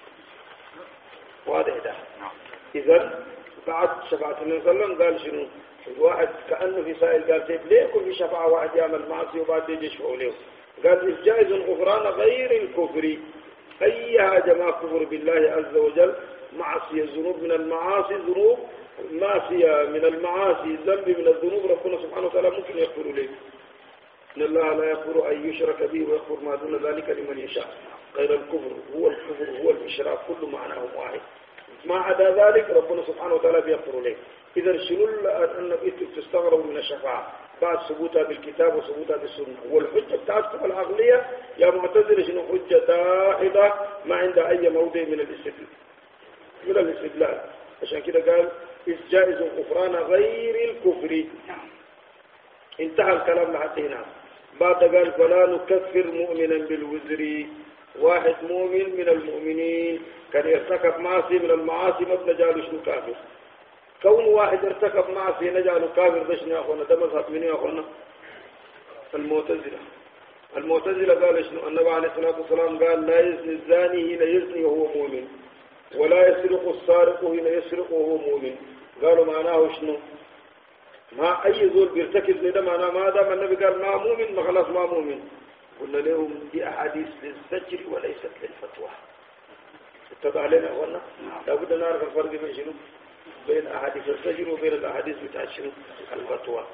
واضح ده. إذن بعد شفاعة النبي صلى الله عليه وسلم قال شنو؟ الواحد كأنه في سائل قال طيب ليه يكون في شفاعة واحد يعمل معصية وبعد يجي يشفعوا له؟ قال جائز الغفران غير الكفر. أي حاجة ما كفر بالله عز وجل معصية ذنوب من المعاصي ذنوب معصية من المعاصي ذنب من الذنوب ربنا سبحانه وتعالى ممكن يغفر له. إن الله لا يغفر أن يشرك به ويغفر ما دون ذلك لمن يشاء. غير الكفر هو الكفر هو الإشراك كل معناه واحد. ما عدا ذلك ربنا سبحانه وتعالى بيغفر له. إذا شنو أنك تستغربوا من الشفاعة بعد ثبوتها بالكتاب وثبوتها بالسنة؟ والحجة بتاعتكم العقلية يا معتزلة شنو حجة داحضة ما عندها أي موضع من الاستدلال من الاستدلال. عشان كده قال إذ جائز الغفران غير الكفر. انتهى الكلام لحد هنا. بعد قال فلا نكفر مؤمنا بالوزر. واحد مؤمن من المؤمنين كان يرتكب معصية من المعاصي ما بنجعله شنو كافر. كون واحد ارتكب معصية نجعله كافر ده شنو يا أخوانا؟ ده مذهب من يا أخوانا؟ المعتزلة. المعتزلة قال شنو؟ النبي عليه الصلاة والسلام قال لا يزني الزاني حين يزني وهو مؤمن ولا يسرق السارق حين يسرق وهو مؤمن. قالوا معناه شنو؟ ما أي زول بيرتكب زي ده معناه ما دام النبي قال ما مؤمن ما خلاص ما مؤمن. قلنا لهم دي أحاديث للزجر وليست للفتوى. اتضح لنا أخوانا؟ لابد أن نعرف الفرق بين شنو؟ بين أحاديث الزجر وبين الأحاديث بتاعت شنو؟ الفتوى.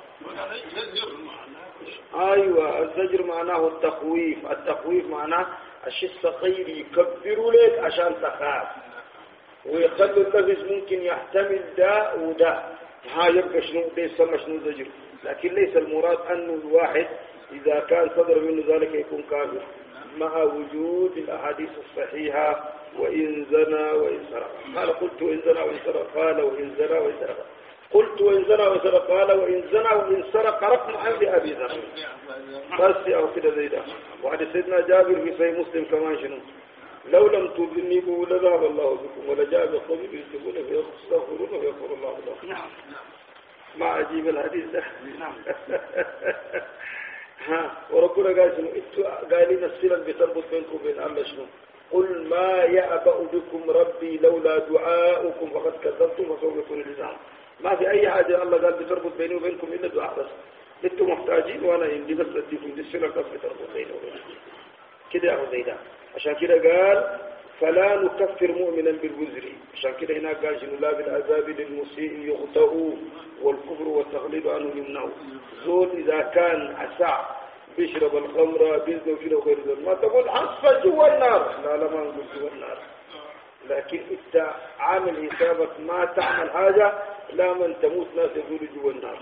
أيوة الزجر معناه التخويف، التخويف معناه الشيء الصغير يكبروا لك عشان تخاف ويخلوا اللفظ ممكن يحتمل ده وده، ها يبقى شنو ده يسمى شنو زجر. لكن ليس المراد أنه الواحد إذا كان صدر منه ذلك يكون كافر مع وجود الأحاديث الصحيحة وإن زنى وإن سرق. قال قلت وإن زنى وإن سرق، قال وإن زنى وإن سرق، قلت وإن زنى وإن سرق، قال وإن زنى وإن سرق رقم عند أبي ذر. بس أو كده زي ده. وعند سيدنا جابر في صحيح مسلم كمان شنو؟ لو لم تذنبوا لذهب الله بكم ولجاء بقوم يذنبون فيستغفرون ويغفر الله لهم. نعم. ما عجيب الحديث ده. نعم. ها وربنا قال شنو؟ قال لنا السلة بتربط بينكم وبين الله شنو؟ قل ما يأبأ بكم ربي لولا دعاؤكم فقد كذبتم وسوف يكون لزاما. ما في أي حاجة الله قال بتربط بيني وبينكم إلا دعاء بس. انتم محتاجين وأنا عندي بس أديكم دي السلة كيف بتربط بيني وبينكم. كده يا زيدا. عشان كده قال فلا نكفر مؤمنا بالوزر. عشان كده هنا قال شنو؟ لا بالعذاب للمسيء يغتأ والكفر والتغليب عنه يمنع. زول إذا كان أسع بيشرب الخمر بيزنو كده وغير ذلك ما تقول حصل جوا النار، لا لا ما نقول جوا النار، لكن انت عامل حسابك ما تعمل حاجة لا من تموت ناس يقولوا جوا النار.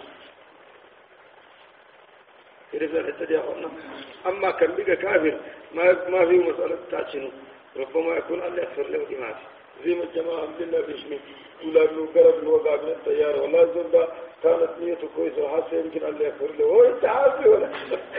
إذا الحتة دي أخونا. أما كان بقى كافر ما ما في مسألة تاتشنو، ربما يكون الله يغفر له دماغ زي ما الجماعة عبد الله بيشمي ولا له قرب له وقع من الطيارة ولا زبدة كانت نيته كويسة وحاسة يمكن الله يغفر له هو أنت عارفه ولا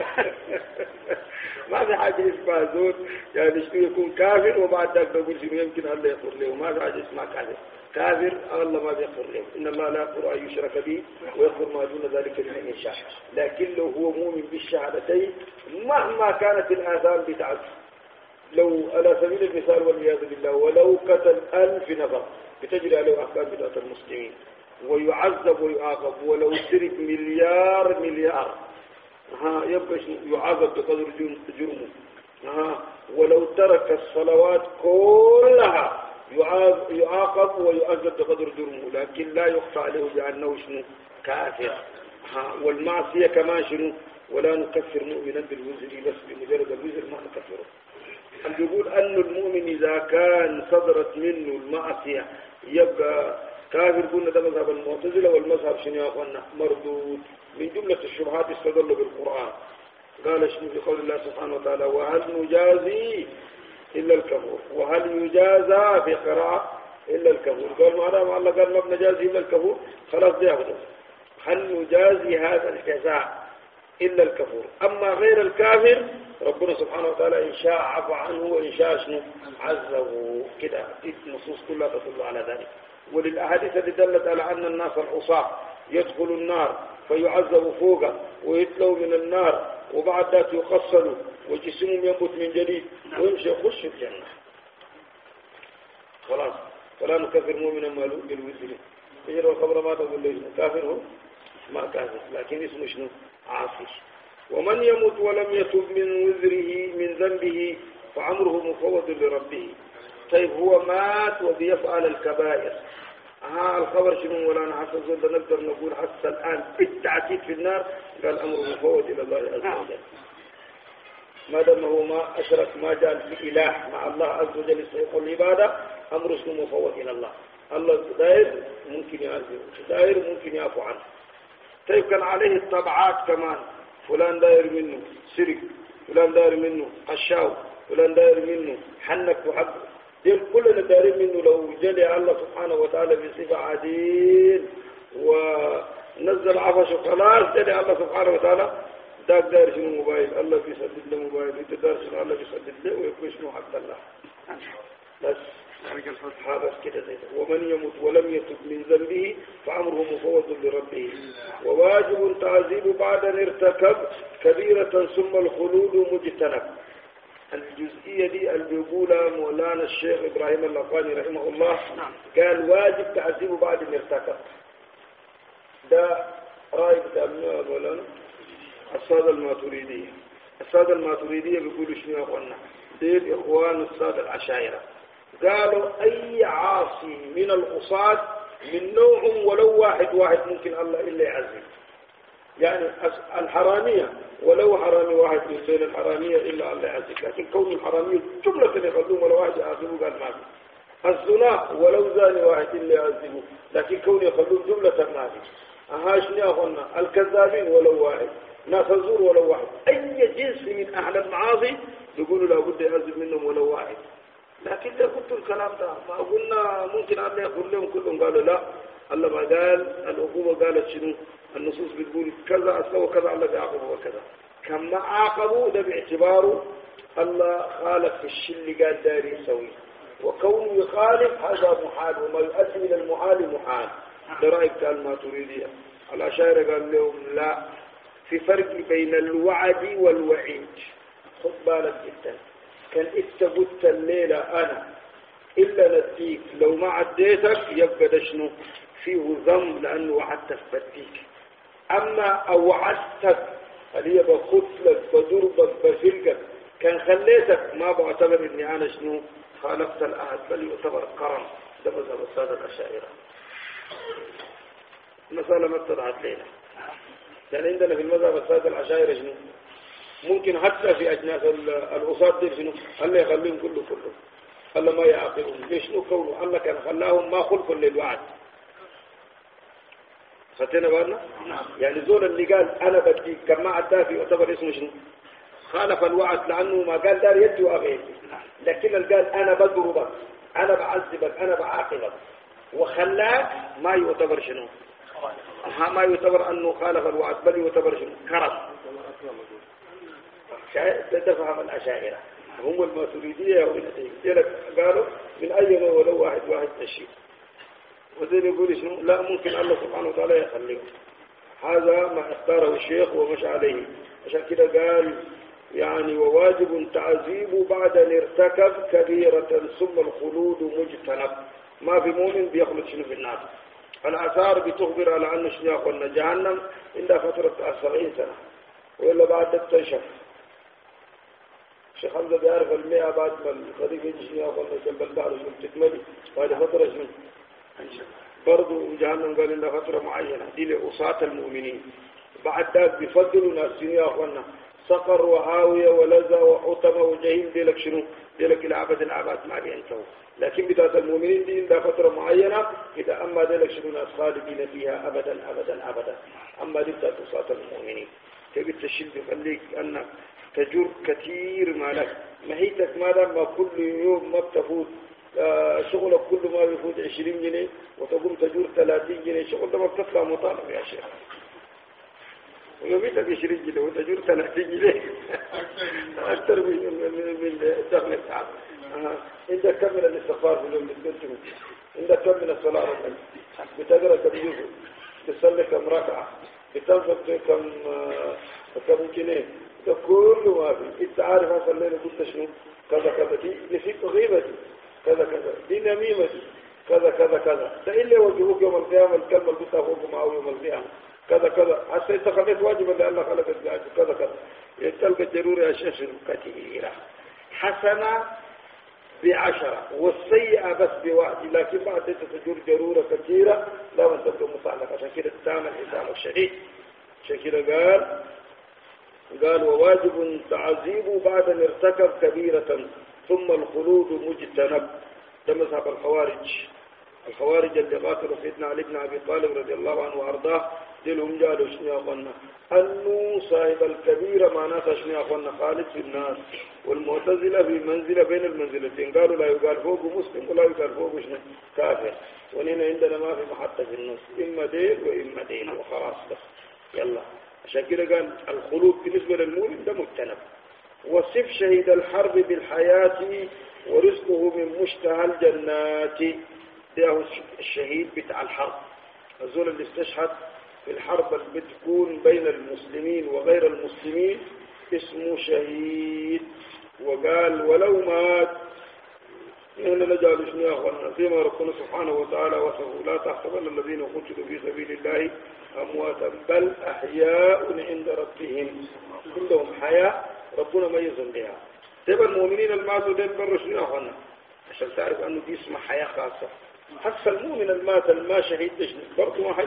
ما في حاجة اسمها زود يعني شنو يكون كافر وبعد ذلك نقول شنو يمكن الله يغفر له، ما في حاجة اسمها كافر. كافر الله ما بيغفر له، إن الله لا يغفر أن يشرك به ويغفر ما دون ذلك لمن يشاء، لكن لو هو مؤمن بالشهادتين مهما كانت الآثام بتاعته، لو على سبيل المثال والعياذ بالله ولو قتل ألف نفر بتجري عليه أحكام بتاعت المسلمين ويعذب ويعاقب، ولو سرق مليار مليار ها يبقى يعاقب بقدر جرمه، ها ولو ترك الصلوات كلها يعاقب ويؤذب بقدر جرمه، لكن لا يخفى عليه بأنه شنو كافر. ها والمعصية كمان شنو؟ ولا نكفر مؤمنا بالوزر بس بمجرد الوزر ما نكفره. اللي يقول أن المؤمن إذا كان صدرت منه المعصية يبقى كافر. قلنا ده مذهب المعتزلة والمذهب شنو يا أخوانا مردود. من جملة الشبهات استدلوا بالقرآن، قال شنو في قول الله سبحانه وتعالى وهل نجازي إلا الكفور، وهل يجازى في قراءة إلا الكفور. قال ما ما الله قال ما بنجازي إلا الكفور خلاص ده ياخذه. هل نجازي هذا الجزاء إلا الكفور، أما غير الكافر ربنا سبحانه وتعالى إن شاء عفى عنه وإن شاء شنو عذبه. كده النصوص كلها تدل على ذلك. وللأحاديث التي دلت على أن الناس العصاة يدخلوا النار فيعذبوا فوقه ويتلوا من النار وبعد ذلك يقصلوا وجسمهم ينبت من جديد ويمشي يخش الجنة. خلاص فلا نكفر مؤمنا مالوك بالوزر. يجرى الخبر ما تقول له كافر هو ما كافر لكن اسمه شنو عاصي. ومن يمت ولم يتب من وزره من ذنبه فعمره مفوض لربه. طيب هو مات وبيفعل الكبائر، ها الخبر شنو؟ ولا نحسن زود نقدر نقول حتى الآن بالتعكيد في النار قال أمره مفوض إلى الله عز وجل. ما دام هو ما أشرك ما جعل في إله مع الله عز وجل يستحق العبادة أمره شنو مفوض إلى الله. الله داير ممكن يعذبه، داير ممكن يعفو عنه. طيب كان عليه الطبعات كمان، فلان داير منه سرق، فلان داير منه قشاو، فلان داير منه حنك وحق، ديل كلنا دايرين منه. لو جلي الله سبحانه وتعالى بصفة عديل ونزل عفش خلاص جلي الله سبحانه وتعالى داك داير شنو موبايل الله بيسدد له موبايل، انت داير شنو الله بيسدد له ويكون شنو حق الله. بس هذا كده زي ده. ومن يمت ولم يتب من ذنبه فأمره مفوض لربه. وواجب تعذيب بعد أن ارتكب كبيرة ثم الخلود مجتنب. الجزئية دي اللي بيقولها مولانا الشيخ إبراهيم اللقاني رحمه الله قال واجب تعذيبه بعد أن ارتكب. ده رأي بتاع مولانا السادة الماتريدية السادة الماتريدية بيقولوا شنو يا أخوانا ديل إخوان السادة العشائرة قالوا أي عاصي من العصاة من نوع ولو واحد واحد ممكن الله إلا يعزم يعني الحرامية ولو حرامي واحد من بين الحرامية إلا الله يعزم لكن كون الحرامية جملة يخلوهم ولا واحد يعزمه قال ما في الزنا ولو زاني واحد إلا يعزمه لكن كون يخلوهم جملة ما في أهاش يا أخوانا الكذابين ولو واحد ناس الزور ولو واحد أي جنس من أهل المعاصي يقولوا لابد يعزم منهم ولو واحد لكن لو قلت الكلام ده ما قلنا ممكن الله يقول لهم كلهم قالوا لا الله ما قال العقوبة قالت شنو النصوص بتقول كذا أسوى كذا الله بيعاقبه وكذا كما عاقبوا ده باعتباره الله خالف في الشل قال داري يسوي وكونه يخالف هذا محال وما يؤدي إلى المحال محال ده رأيك قال ما تريديه الأشاعرة قال لهم لا في فرق بين الوعد والوعيد خد بالك جدا كان انت قلت الليلة انا الا نديك لو ما عديتك يبقى ده شنو فيه ذنب لانه وعدتك بديك اما اوعدتك اللي هي بخطلك بضربك بفلقك كان خليتك ما بعتبر اني انا شنو خالفت العهد بل يعتبر كرم ده مذهب السادة الاشاعرة مسألة ما اتضحت لنا يعني عندنا في المذهب السادة الاشاعرة شنو ممكن حتى في أجناس الأصاد دي شنو الله يخليهم كله كله الله ما يعاقبهم ليش شنو كونه الله كان خلاهم ما خلقوا للوعد خدتنا بالنا يعني زول اللي قال أنا بديك كما عدافي يعتبر اسمه شنو خالف الوعد لأنه ما قال دار يدي وأبيتي لكن اللي قال أنا بضربك أنا بعذبك أنا بعاقبك وخلاك ما يعتبر شنو ما يعتبر أنه خالف الوعد بل يعتبر شنو كرم تفهم الأشاعرة هم الماتريدية قالوا من أي نوع ولو واحد واحد تشيء وزي يقول شنو لا ممكن الله سبحانه وتعالى يخليه هذا ما اختاره الشيخ ومش عليه عشان كده قال يعني وواجب تعذيب بعد أن ارتكب كبيرة ثم الخلود مجتنب ما في مؤمن بيخلد شنو في النار الآثار بتخبر على أنه شنو يقولنا جهنم عندها فترة سبعين سنة وإلا بعد تنشف الشيخ حمزة بيعرف المئة بعد ما الخريف يجي شنو يقولنا جنب البحر شنو بتكملي بعد فترة شنو برضو جهنم قال إنها فترة معينة دي لأصاة المؤمنين بعد ذلك بيفضلوا ناس شنو يقولنا سقر وهاوية ولذة وحطمة وجهيم دي لك شنو دي لك العبد العباد ما بينتهوا لكن بداية المؤمنين دي عندها فترة معينة إذا أما دي لك شنو ناس خالدين فيها أبدا أبدا أبدا أما دي بداية أصاة المؤمنين تبي تشيل بخليك أنك تجر كثير مالك مهيتك ما دام كل يوم ما بتفوت آه شغلك كل ما بيفوت عشرين جنيه وتقوم تجر ثلاثين جنيه شغل ده ما بتطلع مطالب يا شيخ ويوميتك عشرين جنيه وتجر ثلاثين جنيه أكثر من من الدخل بتاعك آه. أنت كمل الاستغفار في اليوم بتقول أنت كمل الصلاة بتقرأ كم جزء بتصلي كم ركعة بتنفق كم آه كم جنيه ده كله ما في انت عارف انا صلينا قلت شنو كذا كذا دي نسيت غيبتي كذا كذا دي نميمتي كذا كذا كذا ده اللي يوجهوك يوم القيامه الكلمه اللي بتاخذ معه يوم القيامه كذا كذا حتى انت خليت واجبا لان خلقت كذا كذا تلقى الجرور يا شيخ كثيره حسنه بعشرة والسيئة بس بواحد لكن بعد انت تجور جرورة كثيرة لا من تبدو مصالحة عشان كده تتعامل حساب الشديد عشان كده قال قال وواجب تعذيب بعد ان ارتكب كبيرة ثم الخلود مجتنب ده مذهب الخوارج الخوارج اللي قاتلوا سيدنا علي بن ابي طالب رضي الله عنه وارضاه دلهم قالوا شنو يا اخوانا انه صاحب الكبيره معناتها شنو يا اخوانا خالد في الناس والمعتزله في منزله بين المنزلتين قالوا لا يقال فوق مسلم ولا يقال فوق شنو كافر ونحن عندنا ما في محطه في النص اما دين واما دين وخلاص بس يلا عشان كده قال الخلود بالنسبه للمؤمن ده مجتنب وصف شهيد الحرب بالحياه ورزقه من مشتهى الجنات ده الشهيد بتاع الحرب الزول اللي استشهد في الحرب اللي بتكون بين المسلمين وغير المسلمين اسمه شهيد وقال ولو مات إن نجعل شنو يا أخوانا زي ما ربنا سبحانه وتعالى وصفه لا تحسبن الذين قتلوا في سبيل الله أمواتا بل أحياء عند ربهم عندهم حياة ربنا ميزهم بها. تبقى المؤمنين الماتوا دين برشنا هنا عشان تعرف أنه دي اسمها حياة خاصة. حتى المؤمن المات الما شهيد تجني برضه ما حي.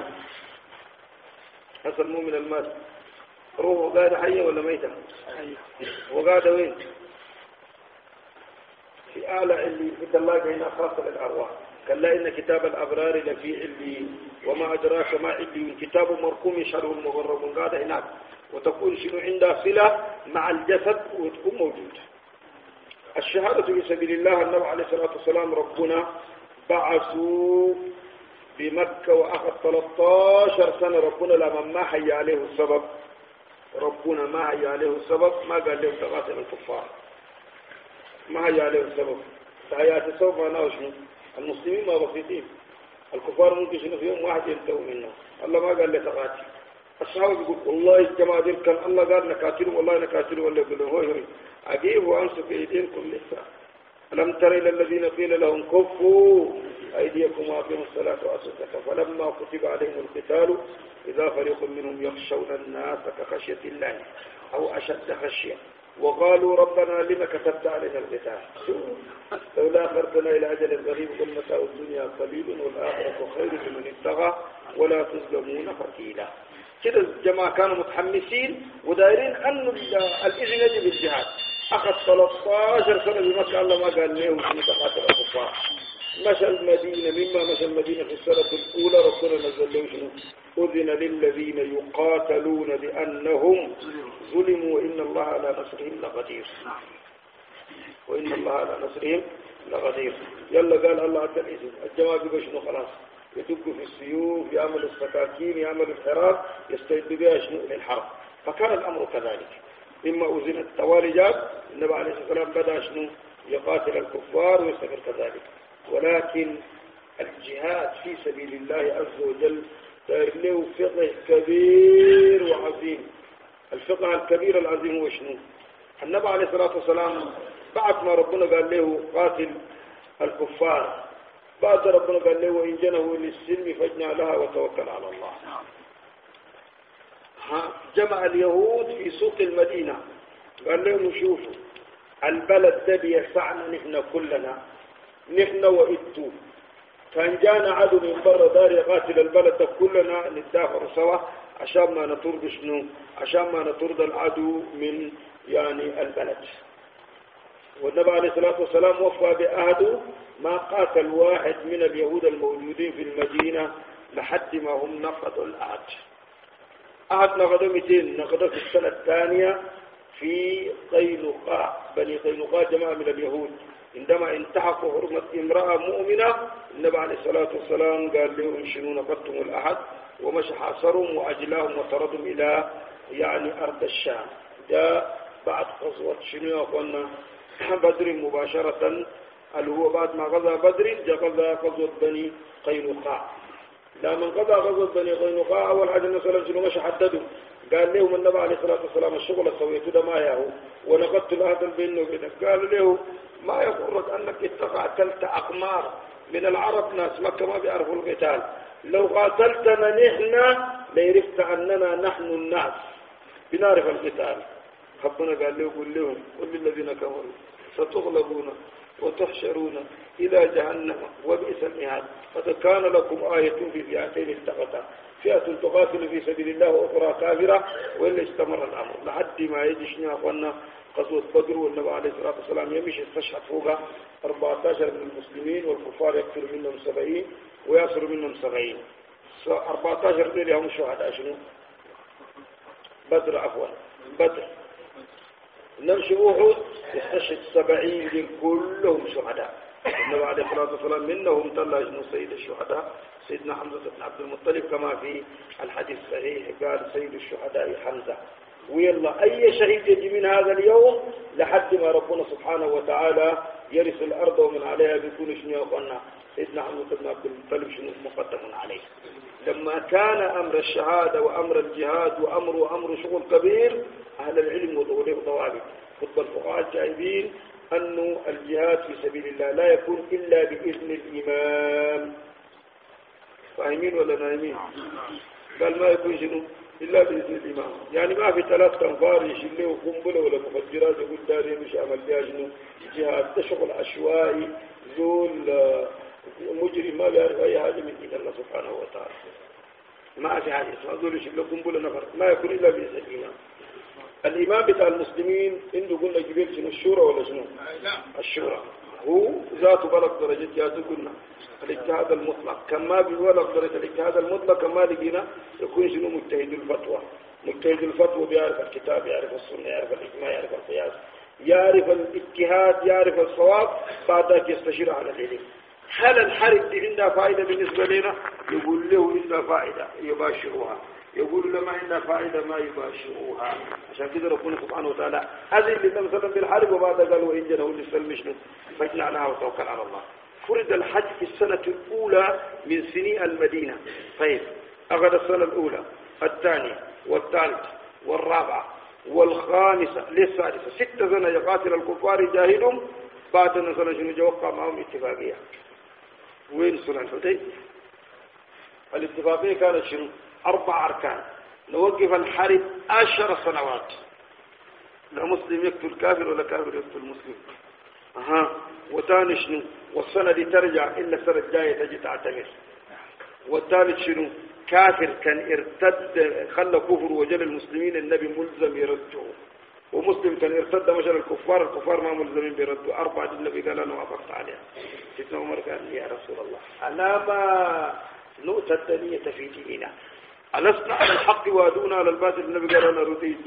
حتى المؤمن المات روحه قاعدة حية ولا ميتة؟ وقاعدة وين؟ في أعلى اللي بتلاقي هنا خاصة للأرواح. كلا إن كتاب الأبرار لفي علي وما أدراك ما علي كتاب مرقوم يشهره المغرب قاعدة هناك وتكون شنو عندها صلة مع الجسد وتكون موجودة. الشهادة في سبيل الله النبي عليه الصلاة والسلام ربنا بعثوا بمكة وأخذ ثلاثة عشر سنة ربنا لما ما حي عليه السبب ربنا ما حي عليه السبب ما قال له تقاتل الكفار ما حي عليه السبب فحياة السبب معناه شنو؟ المسلمين ما بسيطين الكفار ممكن شنو في يوم واحد ينتهوا منه الله ما قال له تقاتل. الصحابة يقول والله الجماعة دي كان الله قال نكاتلوا والله نكاتلوا ولا يقولوا هو هو عجيب وأنسوا في أيديكم لسه. ألم تر إلى الذين قيل لهم كفوا أيديكم وأقيموا الصلاة وآتوا الزكاة فلما كتب عليهم القتال إذا فريق منهم يخشون الناس كخشية الله أو أشد خشية وقالوا ربنا لما كتبت علينا القتال لولا أخرتنا إلى أجل قريب قل متاع الدنيا قليل والآخرة خير لمن اتقى ولا تظلمون فتيلا. كده الجماعة كانوا متحمسين ودايرين أن الإذن يجب الجهاد. أخذ ثلاثة عشر سنة بمكة الله ما قال لهم شنو تقاتل الكفار. مشى المدينة مما مشى المدينة في السنة الأولى ربنا نزل له شنو أذن للذين يقاتلون بأنهم ظلموا وإن الله على نصرهم لقدير وإن الله على نصرهم لقدير. يلا قال الله عز وجل الجماعة بقى شنو خلاص يدقوا في السيوف يعملوا السكاكين يعملوا الحراب يستعدوا بها شنو للحرب. فكان الأمر كذلك إما أذن التوالي جاء النبي عليه الصلاة والسلام بدأ شنو يقاتل الكفار ويستمر كذلك. ولكن الجهاد في سبيل الله عز وجل له فقه كبير وعظيم. الفقه الكبير العظيم هو شنو؟ النبي عليه الصلاة والسلام بعد ما ربنا قال له قاتل الكفار بعد ربنا قال له وإن جنوا للسلم فاجنع لها وتوكل على الله. جمع اليهود في سوق المدينة قال لهم شوفوا البلد ده بيسعنا نحن كلنا نحن وإنتو كان جانا عدو من برا دار يقاتل البلد كلنا نتدافع سوا عشان ما نطرد شنو عشان ما نطرد العدو من يعني البلد. والنبي عليه الصلاة والسلام وفى بأهده ما قاتل واحد من اليهود الموجودين في المدينة لحد ما هم نقضوا العهد. عهد نقضوا مئتين نقضوا في السنة الثانية في قينقاع. بني قينقاع جماعة من اليهود عندما انتحقوا حرمة امرأة مؤمنة النبي عليه الصلاة والسلام قال لهم شنو نقضتم العهد ومشى حاصرهم وأجلاهم وطردهم إلى يعني أرض الشام. جاء بعد غزوة شنو يا أخوانا بدر مباشرة اللي هو بعد ما غزا بدر جاء غزا غزوة بني قينقاع. لما قضى غزوة بني قينقاع أول حاجة النبي صلى الله عليه وسلم مشى حددوا قال لهم النبي عليه الصلاة والسلام الشغل سويته ده ما ياهو ونقضت العهد بينه وبينك. قالوا له ما يغرك أنك اتقاتلت أقمار من العرب ناس مكة ما بيعرفوا القتال لو قاتلتنا نحن ليرفت أننا نحن الناس بنعرف القتال. ربنا قال له قل لهم قل للذين كفروا ستغلبون وتحشرون إلى جهنم وبئس المهاد. قد كان لكم آية في فئتين التقتا فئة تقاتل في سبيل الله وأخرى كافرة وإلا استمر الأمر لحد ما يجيشنا أخوانا قصوة بدر والنبي عليه الصلاة والسلام يمشي استشهد فوقها أربعة عشر من المسلمين والكفار يكثر منهم سبعين ويأسر منهم سبعين. أربعة عشر دول هم شهداء شنو؟ بدر عفوا بدر. نمشي أحد يستشهد سبعين دول كلهم شهداء. النبي عليه الصلاة والسلام منهم طلع اسمه سيد الشهداء سيدنا حمزة بن عبد المطلب كما في الحديث الصحيح قال سيد الشهداء حمزة. ويلا أي شهيد يجي من هذا اليوم لحد ما ربنا سبحانه وتعالى يرث الأرض ومن عليها بيكون شنو يا أخوانا سيدنا حمزة بن عبد المطلب شنو مقدم عليه. لما كان أمر الشهادة وأمر الجهاد وأمر وأمر شغل كبير أهل العلم وضوله ضوابط خطب الفقهاء جايبين أنه الجهاد في سبيل الله لا يكون إلا بإذن الإمام. فاهمين ولا نايمين؟ قال ما يكون شنو إلا بإذن الإمام. يعني ما في ثلاث تنفار يشيله وقنبلة ولا مفجرات يقول داري مش عمل بها شنو جهاد. ده شغل عشوائي زول مجرم ما بيعرف أي حاجة من دين الله سبحانه وتعالى. ما في حاجة اسمها زول يشيله قنبلة نفر ما يكون إلا بإذن الإمام. الإمام بتاع المسلمين عنده قلنا جبيل شنو الشورى ولا شنو؟ الشورى هو ذاته بلغ درجة جاته قلنا الاجتهاد المطلق. كما بيبلغ درجة الاجتهاد المطلق كما لقينا يكون شنو مجتهد الفتوى. مجتهد الفتوى بيعرف الكتاب يعرف السنة يعرف الإجماع يعرف القياس يعرف الاجتهاد يعرف الصواب بعد ذلك يستشير على العلم. هل الحرب دي عندها فائدة بالنسبة لنا؟ يقول له عندها فائدة يباشروها. يقول لما عندها فائدة ما يباشروها. عشان كده ربنا سبحانه وتعالى هذه اللي مثلا بالحرب وبعد قال وإن جنوا للسلم شنو فاجعلها وتوكل على الله. فرض الحج في السنة الأولى من سنين المدينة. طيب أخذ السنة الأولى الثانية والثالثة والرابعة والخامسة للسادسة ست سنة يقاتل الكفار يجاهدهم. بعد أن سنة شنو جوقع معهم اتفاقية. وين صلح الحديبية؟ الاتفاقية كانت شنو أربع أركان. نوقف الحرب عشر سنوات. لا مسلم يقتل كافر ولا كافر يقتل مسلم. أها وثاني شنو والسنة دي ترجع إلا السنة الجاية تجي تعتمر. والثالث شنو كافر كان ارتد خلى كفر وجل المسلمين النبي ملزم يرجعه. ومسلم كان ارتد مجال الكفار الكفار ما ملزمين بيردوا. أربعة النبي قال أنا وافقت عليها. سيدنا عمر قال لي يا رسول الله ألا ما نؤتى الدنية في ديننا ألسنا على الحق وادونا على الباطل. النبي قال أنا رديت.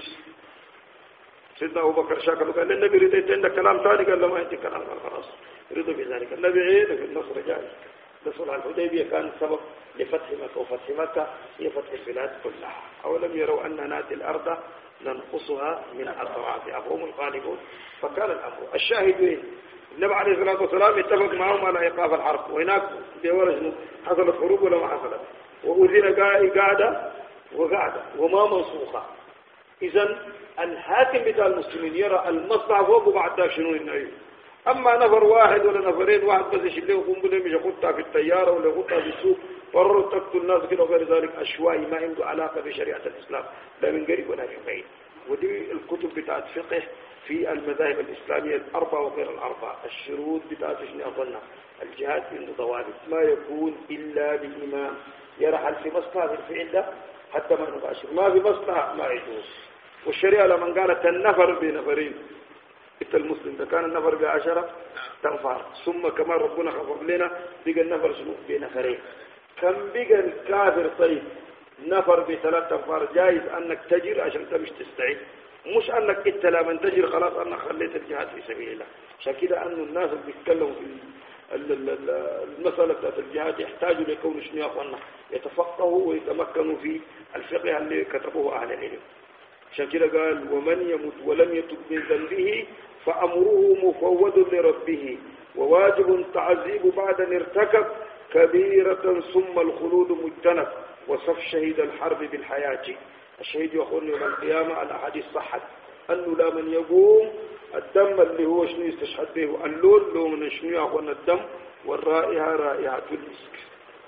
سيدنا أبو بكر شاكر قال النبي رديت عندك كلام ثاني قال له ما عندي كلام قال خلاص رضوا بذلك. النبي عيد في النصر جاي. صلح الحديبية كان سبب لفتح مكة وفتح مكة هي فتح البلاد كلها. أولم يروا أن ناتي الأرض ننقصها من أطرافها فهم الغالبون. فكان الأمر الشاهد وين النبي عليه الصلاة والسلام اتفق معهم على إيقاف الحرب. وهناك بورج حصلت حروب ولا ما حصلت وأذن قاعدة وقاعدة وما منسوخة. إذن الحاكم بتاع المسلمين يرى المصلحة فوق وبعد ذلك شنو النهي. أما نفر واحد ولا نفرين واحد بس يشيله وقنبله مش يخطها في الطيارة ولا يخطها في السوق قرروا تقتل الناس كده وغير ذلك أشوائي ما عنده علاقة بشريعة الإسلام لا من قريب ولا من بعيد. ودي الكتب بتاعت فقه في المذاهب الإسلامية الأربعة وغير الأربعة. الشروط بتاعت شنو أظنها الجهاد عنده ضوابط ما يكون إلا بإمام يرحل في مصلحة في الفعل ده حتى ما نباشر ما في مصلحة ما يجوز. والشريعة لما قالت النفر بنفرين إنت المسلم ده كان النفر بعشرة تنفار ثم كمان ربنا خفض لنا بقى النفر شنو بنفرين. كم بقى الكافر طيب نفر بثلاث تنفار جايز أنك تجر عشان تمش تستعيد مش أنك إنت لا من تجر خلاص أنك خليت الجهاد في سبيل الله. عشان كده أنه الناس اللي بيتكلموا في المسألة بتاعت الجهاد يحتاجوا ليكونوا شنو يا أخوانا يتفقهوا ويتمكنوا في الفقه اللي كتبوه أهل العلم. عشان كده قال ومن يمت ولم يتب من ذنبه فأمره مفوض لربه وواجب تعذيب بعد أن ارتكب كبيرة ثم الخلود مجتنب وصف شهيد الحرب بالحياة. الشهيد يقول يوم القيامة الأحاديث صحت أنه لا من يقوم الدم اللي هو شنو يستشهد به اللون لو من شنو يأخذ الدم والرائحة رائحة المسك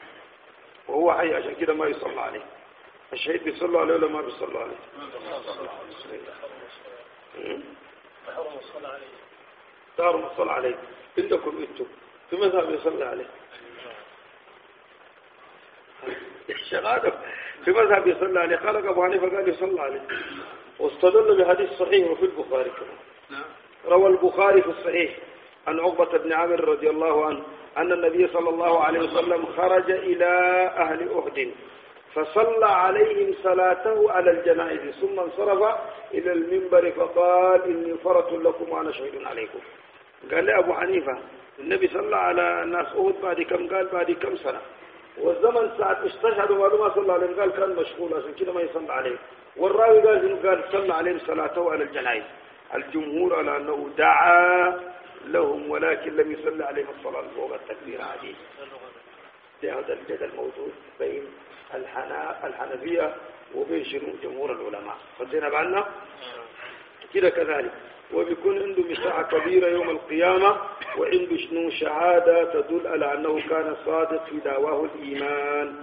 وهو حي. عشان كده ما يصلى عليه. الشهيد بيصلوا عليه ولا ما بيصلوا عليه؟ تحرم الصلاة عليه. تحرم الصلاة عليه عندكم انتم في مذهب يصلى عليه الشغادة في مذهب يصلى عليه. قال أبو حنيفة قال يصلى عليه واستدل بحديث صحيح وفي البخاري كمان. روى البخاري في الصحيح عن عقبة بن عامر رضي الله عنه أن النبي صلى الله عليه وسلم خرج إلى أهل أحد فصلى عليهم صلاته على الجنائز ثم انصرف إلى المنبر فقال إني فرط لكم وأنا شهيد عليكم. قال لي أبو حنيفة النبي صلى على الناس أهد بعد كم قال بعد كم سنة والزمن ساعة استشهدوا وما صلى عليهم قال كان مشغول عشان كده ما يصلى عليه. والراوي قال قال صلى عليهم صلاته على الجنائز. الجمهور على أنه دعا لهم ولكن لم يصلى عليهم الصلاة فوق التكبير عادي. هذا الجدل موجود بين الحنفية وبين شنو جمهور العلماء. خدينا بعنا كده كذلك. وبيكون عنده مساحة كبيرة يوم القيامة وعنده شنو شهادة تدل على أنه كان صادق في دعواه الإيمان.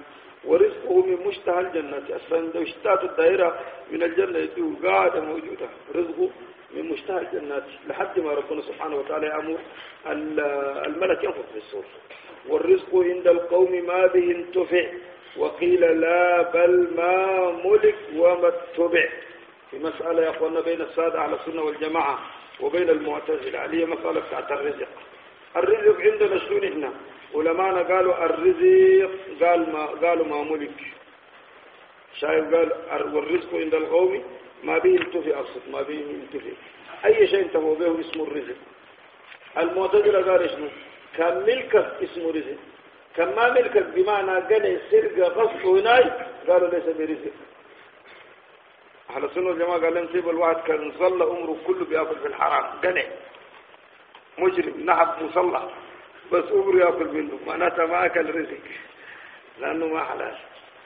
ورزقه من مشتهى الجنة أصلا لو اشتات الدائرة من الجنة يديه قاعدة موجودة رزقه من مشتهى الجنات لحد ما ربنا سبحانه وتعالى يأمر الملك ينفخ في الصور. والرزق عند القوم ما به انتفع وقيل لا بل ما ملك وما اتبع. في مسألة يا أخوانا بين السادة على السنة والجماعة وبين المعتزلة عليها مسألة بتاعت الرزق. الرزق عندنا شلون احنا علماءنا قالوا الرزق قال ما قالوا ما ملك شايف قال والرزق عند القوم ما به انتفع أقصد ما به انتفع أي شيء انتفعوا به اسمه الرزق. المعتزلة قال شنو كان ملكك اسمه رزق كان ما ملكك بمعنى قال سرقة غصب هناي قالوا ليس برزق. على السنة والجماعة قال لهم سيب الواحد كان صلى أمره كله بيأكل في الحرام قنع مجرم نحب مصلى بس أمره يأكل منه معناتها ما أكل رزق لأنه ما حلال.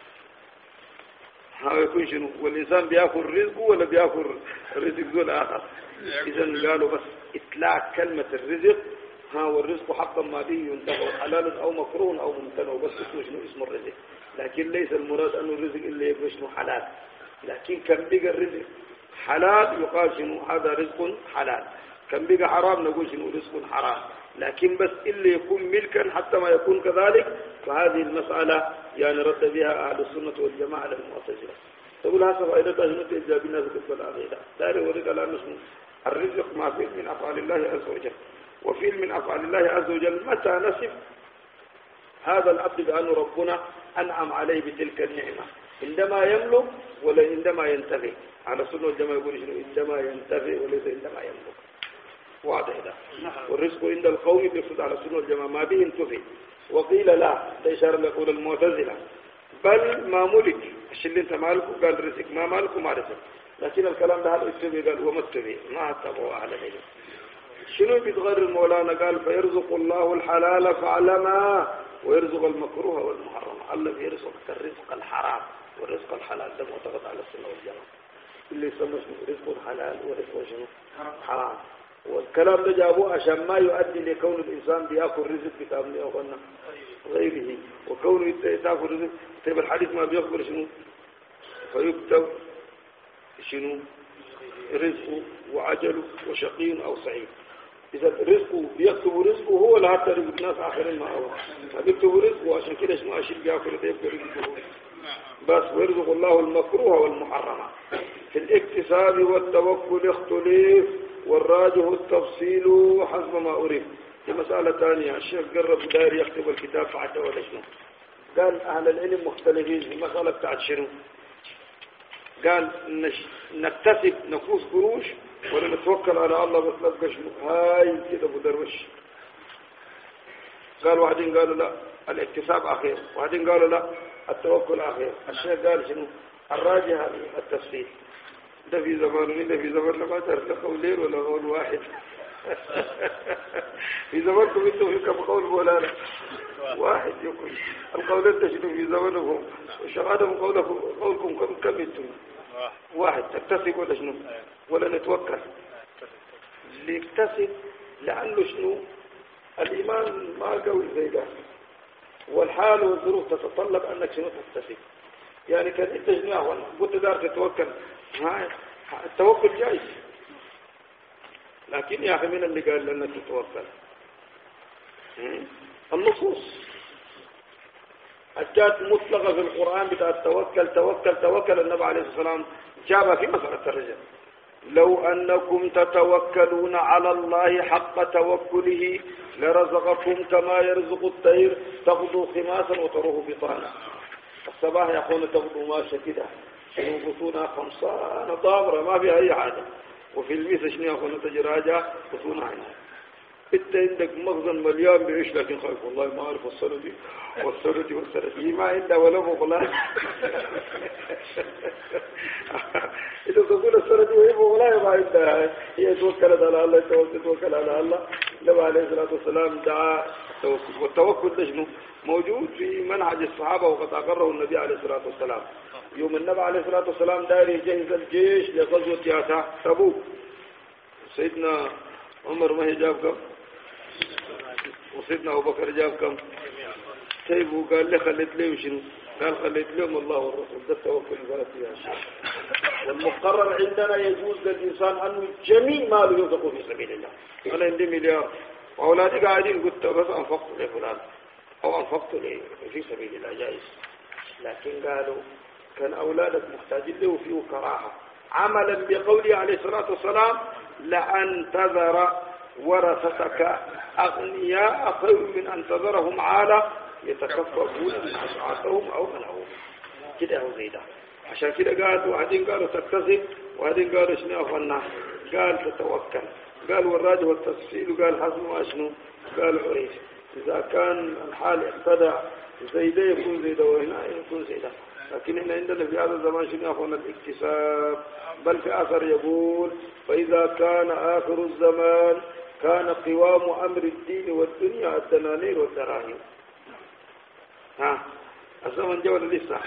ها يكون شنو والإنسان بيأكل رزقه ولا بيأكل رزق ذو آخر. إذن قالوا بس إطلاق كلمة الرزق ها والرزق حقا ما به ينتهى حلال أو مكروه أو ممتنع بس اسمه شنو اسم الرزق. لكن ليس المراد أنه الرزق إلا يبقى شنو حلال. لكن كم بقى الرزق حلال يقال شنو هذا رزق حلال كم بقى حرام نقول شنو رزق حرام. لكن بس إلا يكون ملكا حتى ما يكون كذلك فهذه المسألة يعني رد بها أهل السنة والجماعة للمعتزلة. تقول هذا فائدة شنو تجاب الناس كتب العقيدة داري ورد على نسمه الرزق ما فيه من أفعال الله عز وجل وفيه من أفعال الله عز وجل متى نصف هذا العبد بأن ربنا أنعم عليه بتلك النعمة عندما يملك ولا عندما ينتفع. على السنة والجماعة يقول شنو عندما ينتفع وليس عندما يملك واضح ده. والرزق عند القوم بيقصد على السنة والجماعة ما به انتفع وقيل لا ده إشارة لقول المعتزلة بل ما ملك الشيء اللي انت مالكه قال رزق ما مالكه ما رزق. لكن الكلام ده هذا اتبع قال وما اتبع ما اتبعوا أهل العلم. شنو بيتغير المولانا قال فيرزق الله الحلال فعلما ويرزق المكروه والمحرم. الله بيرزق الرزق الحرام والرزق الحلال ده معتقد على السنة والجماعة اللي يسمى رزق حلال ورزق شنو حرام. والكلام ده جابوه عشان ما يؤدي لكون الإنسان بيأكل رزق بكامل أو غيره وكونه يتأكل رزق. طيب الحديث ما بيخبر شنو فيكتب شنو رزقه وعجله وشقي أو سعيد. إذا رزقه بيكتب رزقه هو لا حتى رزق الناس آخرين ما هو بيكتب رزقه عشان كده اسمه أشيل بيأكل يبقى رزقه بس. ويرزق الله المكروه والمحرم. في الاكتساب والتوكل اختلف والراجح التفصيل حسب ما أريد. دي مسألة ثانية الشيخ قرب داير يكتب الكتاب فعده ولا شنو قال أهل العلم مختلفين في مسألة بتاعت شنو قال نكتسب نفوس قروش ولا نتوكل على الله بس نبقى شنو هاي كده ابو درويش. قال واحدين قالوا لا الاكتساب اخير واحدين قالوا لا التوكل اخير. الشيخ قال شنو الراجح التفصيل. ده في زمان ده في زمان لما تعرف قولين ولا قول واحد في زمانكم انتم في كم قول مولانا واحد يقول القولين ده شنو في زمانهم وشغالهم قولكم قولكم كم كم انتم واحد تكتسب ولا شنو ولا نتوكل اللي يكتسب لعله شنو الإيمان ما قوي زي ده والحال والظروف تتطلب أنك شنو تكتسب. يعني كان انت شنو أهون قلت دار تتوكل ها التوكل جايز لكن يا أخي من اللي قال لأنك تتوكل النصوص أجات مطلقة في القرآن بتاع التوكل توكل توكل. النبي عليه الصلاة والسلام جابها في مسألة الرجل لو أنكم تتوكلون على الله حق توكله لرزقكم كما يرزق الطير تغدو خماسا وتروه بطانا. الصباح يقول تغدو ماشة كده شنو بطونها خمسان ضامرة ما فيها أي حاجة وفي الميس شنو يقول تجراجة بطونها عنها. انت عندك مخزن مليان بعيش لكن خايف والله ما أعرف السنة دي والسنة دي والسنة دي ما عندها ولا مغلان إذا تقول السنة دي وهي مغلان ما عندها هي توكلت على الله توكل على الله. النبي عليه الصلاة والسلام دعا التوكل والتوكل ده شنو موجود في منهج الصحابة وقد أقره النبي عليه الصلاة والسلام. يوم النبي عليه الصلاة والسلام دار يجهز الجيش لغزوة ياسع تبوك سيدنا عمر ما هي جاب كم وسيدنا أبو بكر جاب كم طيب وقال لي خليت لي شنو قال خليت لهم الله والرسول ده التوكل البلد يا شيخ. والمقرر عندنا يجوز للإنسان أنه جميع ماله ينفق في سبيل الله. أنا عندي مليار وأولادي قاعدين قلت بس أنفقت لفلان أو أنفقت في سبيل الله جائز، لكن قالوا كان أولادك محتاجين له فيه كراهة عملا بقوله عليه الصلاة والسلام لأن تذر ورثتك أغنياء خير من أن تذرهم عالة يتكففون من أسعارهم أو منعهم كده هو زي ده. عشان كده قالوا وهذين قالوا تكتسب وهذين قالوا شنو أفنى قال تتوكل قال والراجع والتفصيل وقال حسن وأشنو قال عريف. إذا كان الحال اقتدى زي ده يكون زي ده وهنا يكون زي ده. لكن إحنا عندنا في هذا الزمان شنو أفنى الاكتساب. بل في أثر يقول فإذا كان آخر الزمان كان قوام أمر الدين والدنيا الدنانير والدراهم. ها الزمن جول لسه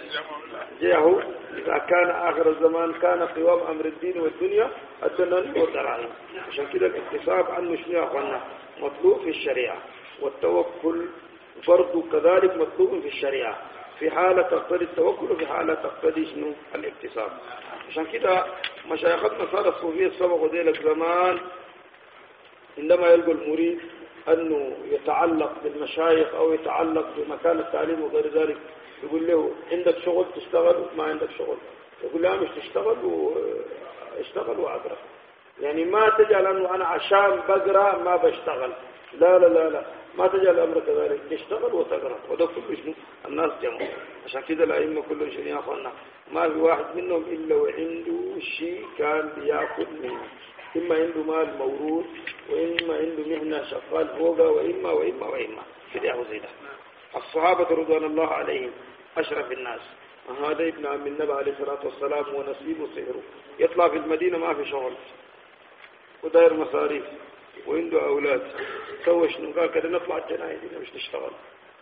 جاءه إذا كان آخر الزمان كان قوام أمر الدين والدنيا الدنانير والدراهم. عشان كده الاكتساب عنه شنو يا أخوانا مطلوب في الشريعة، والتوكل فرض كذلك مطلوب في الشريعة في حالة تقتضي التوكل وفي حالة تقتضي شنو الاكتساب. عشان كده مشايخنا صار الصوفية سبقوا ذلك زمان عندما يلقوا المريد أنه يتعلق بالمشايخ أو يتعلق بمكان التعليم وغير ذلك يقول له عندك شغل تشتغل ما عندك شغل، يقول له مش تشتغل واشتغل وأقرأ. يعني ما تجعل أنه أنا عشان بقرأ ما بشتغل، لا لا لا لا ما تجعل الأمر كذلك، تشتغل وتقرأ وده كله شنو الناس جمعوا. عشان كده الأئمة كلهم شنو يا أخوانا ما في واحد منهم إلا وعنده شيء كان بيأخذ منه، إما عنده مال موروث وإما عنده مهنة شغال فوقها وإما وإما وإما كده هو زي ده. الصحابة رضوان الله عليهم أشرف الناس، هذا ابن عم النبي عليه الصلاة والسلام ونسيبه سهره يطلع في المدينة ما في شغل وداير مصاريف وعنده أولاد سوى شنو قال كده نطلع الجنائز مش نشتغل.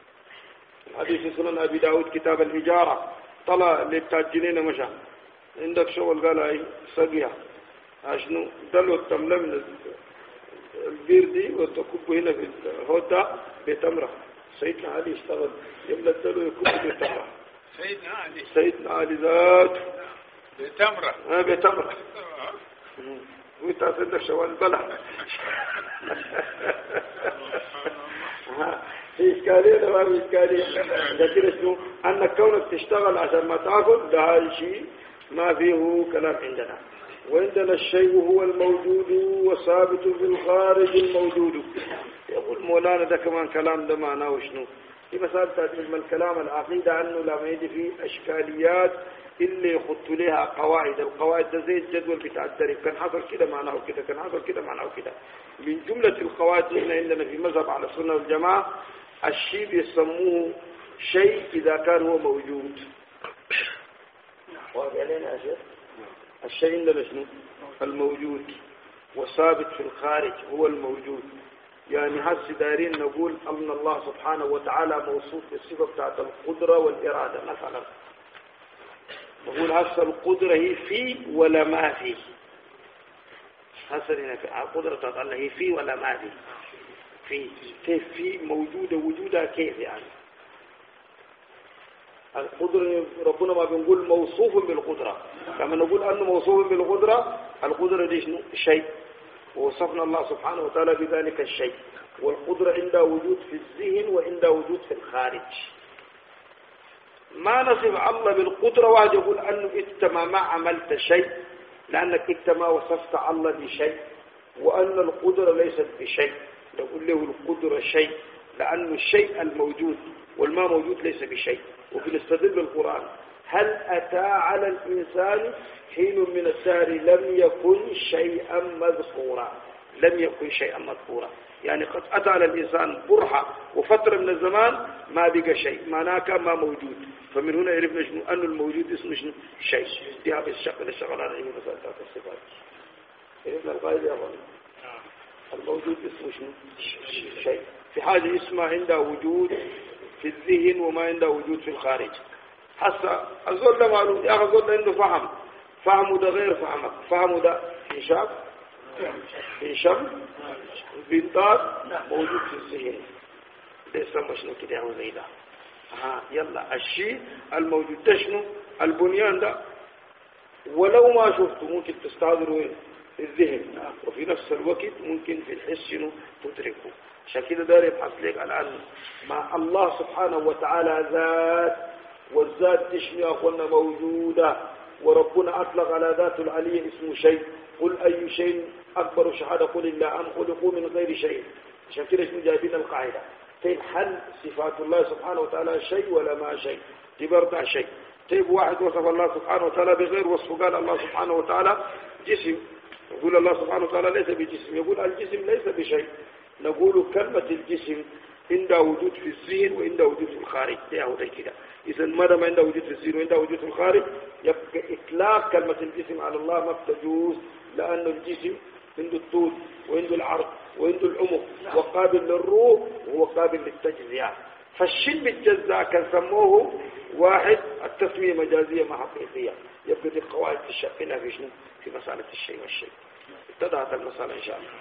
حديث في سنن أبي داود كتاب الإجارة طلع للتاجرين مشى عندك شغل قال هاي سقيها عشنو دلوا التملة من البير دي وتكب هنا في الهودا بتمرة. سيدنا علي اشتغل يملى الدلو يكب بتمرة. سيدنا علي سيدنا علي ذات بتمرة اه بتمرة وانت عندك شوال بلح في إشكالية ولا ما في إشكالية. لكن شنو أنك كونك تشتغل عشان ما تأكل ده هذا الشيء ما فيه كلام عندنا. وعندنا الشيء هو الموجود وثابت في الخارج الموجود. يقول مولانا ده كمان كلام ده معناه وشنو في مسألة تعلم الكلام العقيدة عنه لما يجي فيه أشكاليات اللي يخط لها قواعد. القواعد ده زي الجدول بتاع الدرب كان حصل كده معناه كده كان حصل كده معناه كده. من جملة القواعد اللي عندنا في مذهب على السنة والجماعة الشيء يسموه شيء إذا كان هو موجود. واضح علينا يا شيخ؟ الشيء عندنا شنو؟ الموجود وثابت في الخارج هو الموجود. يعني هسه دايرين نقول أن الله سبحانه وتعالى موصوف بالصفة بتاعت القدرة والإرادة مثلا. نقول هسه القدرة هي في ولا ما في؟ هسه هنا القدرة بتاعت الله هي في ولا ما في؟ في. كيف في موجودة وجودها كيف يعني؟ القدرة ربنا ما بنقول موصوف بالقدرة، كما نقول أنه موصوف بالقدرة. القدرة دي شنو؟ شيء ووصفنا الله سبحانه وتعالى بذلك الشيء. والقدرة عندها وجود في الذهن وعندها وجود في الخارج. ما نصف الله بالقدرة واحد يقول أنه إنت ما عملت شيء لأنك إنت ما وصفت الله بشيء، وأن القدرة ليست بشيء نقول له القدرة شيء لأن الشيء الموجود والما موجود ليس بشيء. وبنستدل بالقرآن هل أتى على الإنسان حين من الدهر لم يكن شيئا مذكورا. لم يكن شيئا مذكورا يعني قد أتى على الإنسان برحة وفترة من الزمان ما بقى شيء معناه كان ما موجود. فمن هنا عرفنا شنو أن الموجود اسمه شنو شيء. دي هذا الشغل الشغل على علم مسألة الصفات. عرفنا القاعدة يا أخوان الموجود اسمه شنو شيء. في حاجة اسمها عندها وجود في الذهن وما عنده وجود في الخارج. حتى الزول ده معلوم يا أخي الزول ده عنده فهم فهمه ده غير فهمك. فهمه ده انشاف انشم بنطاق موجود في الذهن ده يسمى شنو كده هو زي ده. ها يلا الشيء الموجود تشنو البنيان ده ولو ما شفته ممكن تستحضروا الذهن وفي نفس الوقت ممكن في الحس شنو تدركه. عشان كده داير يبحث لك الآن مع الله سبحانه وتعالى ذات، والذات تشمي أخونا موجودة، وربنا أطلق على ذات العلي اسمه شيء. قل أي شيء أكبر شهادة قل الله أم خلقوا من غير شيء. عشان كده شنو جايبين القاعدة طيب هل صفات الله سبحانه وتعالى شيء ولا ما شيء؟ تبرتع شيء. طيب واحد وصف الله سبحانه وتعالى بغير وصفه قال الله سبحانه وتعالى جسم، يقول الله سبحانه وتعالى ليس بجسم، يقول الجسم ليس بشيء. نقول كلمة الجسم عندها وجود في الذهن وعندها وجود في الخارج، ده كده. إذا ما دام عندها وجود في الذهن وعندها وجود في الخارج يبقى إطلاق كلمة الجسم على الله ما بتجوز، لأن الجسم عنده الطول وعنده العرض وعنده العمق وقابل للروح وهو قابل للتجزئة. فالشيء بالجزاء كان سموه واحد التسمية مجازية مع حقيقية. يبقى دي قواعد تشكلها في شنو؟ في مسألة الشيء والشيء. اتضحت المسألة إن شاء الله.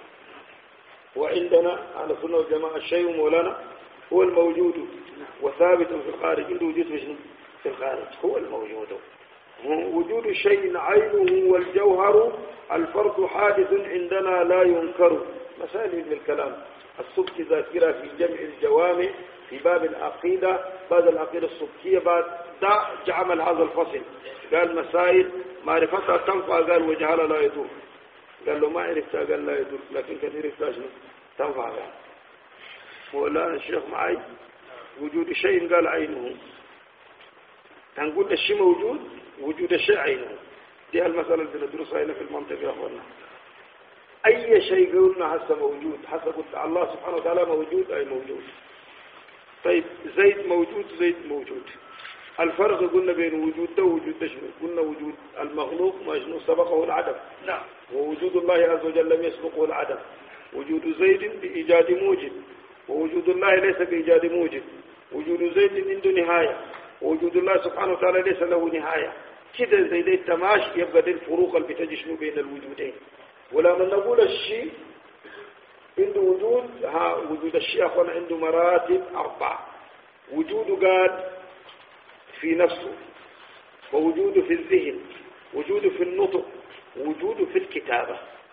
وعندنا على سنة والجماعة الشيء مولانا هو الموجود وثابت في الخارج، عنده وجود في شنو؟ في الخارج هو الموجود. وجود الشيء عينه والجوهر الفرد حادث عندنا لا ينكر. مسائل من الكلام السبك ذاكرة في جمع الجوامع في باب العقيدة، بعد العقيدة السبكية بعد دا جعمل هذا الفصل قال مسائل معرفتها تنفع قال وجهها لا يدور. قال له ما عرفتها قال لا يدور، لكن كثير عرفتها شنو تنفع قال. مولانا الشيخ معي وجود الشيء قال عينه، هنقول الشيء موجود وجود الشيء عينه. دي المسألة اللي بندرسها هنا في المنطقة يا أخوانا. أي شيء قلنا هسه موجود، حسب قلت الله سبحانه وتعالى موجود أي موجود. طيب زيد موجود زيد موجود. الفرق قلنا بين وجود ده ووجود ده شنو؟ قلنا وجود المخلوق ما شنو سبقه العدم، نعم، ووجود الله عز وجل لم يسبقه العدم. وجود زيد بإيجاد موجد، ووجود الله ليس بإيجاد موجد. وجود زيد عنده نهاية، ووجود الله سبحانه وتعالى ليس له نهاية. كده زي ده التماش يبقى دي الفروق اللي بتجي شنو بين الوجودين. ولما نقول الشيء عنده وجود، ها وجود الشيء أخوان عنده مراتب أربعة. وجوده قال في نفسه، ووجوده في الذهن، وجوده في النطق، وجوده في الكتابة.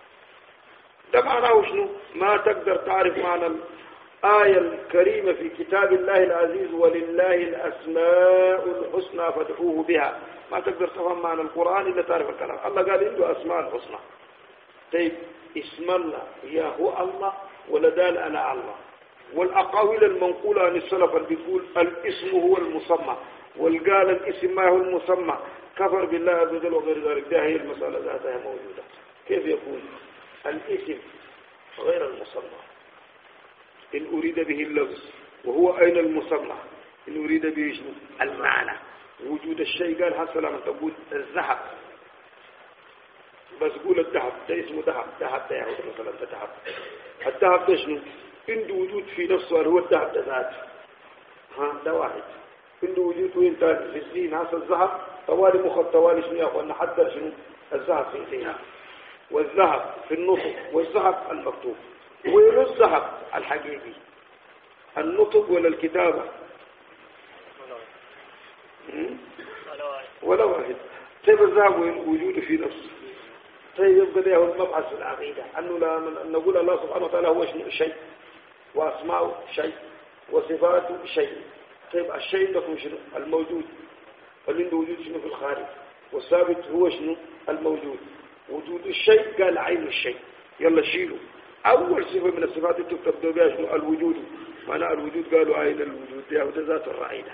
ده معناه شنو؟ ما تقدر تعرف معنى الآية الكريمة في كتاب الله العزيز ولله الأسماء الحسنى فادعوه بها. ما تقدر تفهم معنى القرآن إلا تعرف الكلام. الله قال عنده أسماء الحسنى. طيب اسم الله هي هو الله ولا دال على الله؟ والأقاويل المنقولة عن السلف اللي بيقول الاسم هو المسمى، والقال الاسم ما هو المسمى، كفر بالله عز وجل وغير ذلك. ده هي المسألة ذاتها موجودة. كيف يكون الاسم غير المسمى إن أريد به اللفظ، وهو أين المسمى إن أريد به شنو؟ المعنى. وجود الشيء قال حتى لما تقول الذهب، بس قول الذهب ده اسمه ذهب، ذهب ده يعود مثلا ذهب. الذهب ده شنو؟ عنده وجود في نفسه هو الذهب ده ذاته، ها ده واحد. عنده وجود وين ثاني في الدين هذا الذهب طوالي مخ طوالي شنو يا اخوانا حتى شنو الذهب في الدين، والذهب في النطق، والذهب المكتوب. وين الذهب الحقيقي؟ النطق ولا الكتابة؟ ولا واحد. طيب الذهب وجوده في نفسه. طيب يبقى ده هو المبحث في العقيدة، أنه لا نقول الله سبحانه وتعالى هو شيء، وأسماءه شيء، وصفاته شيء. طيب الشيء لكم شنو؟ الموجود. والعنده وجود شنو في الخارج؟ والثابت هو شنو؟ الموجود. وجود الشيء قال عين الشيء. يلا شيلوا أول صفة من الصفات اللي تكتب بها شنو؟ الوجود. معنى الوجود قالوا عين الوجود، دي هو ذات الرعينة.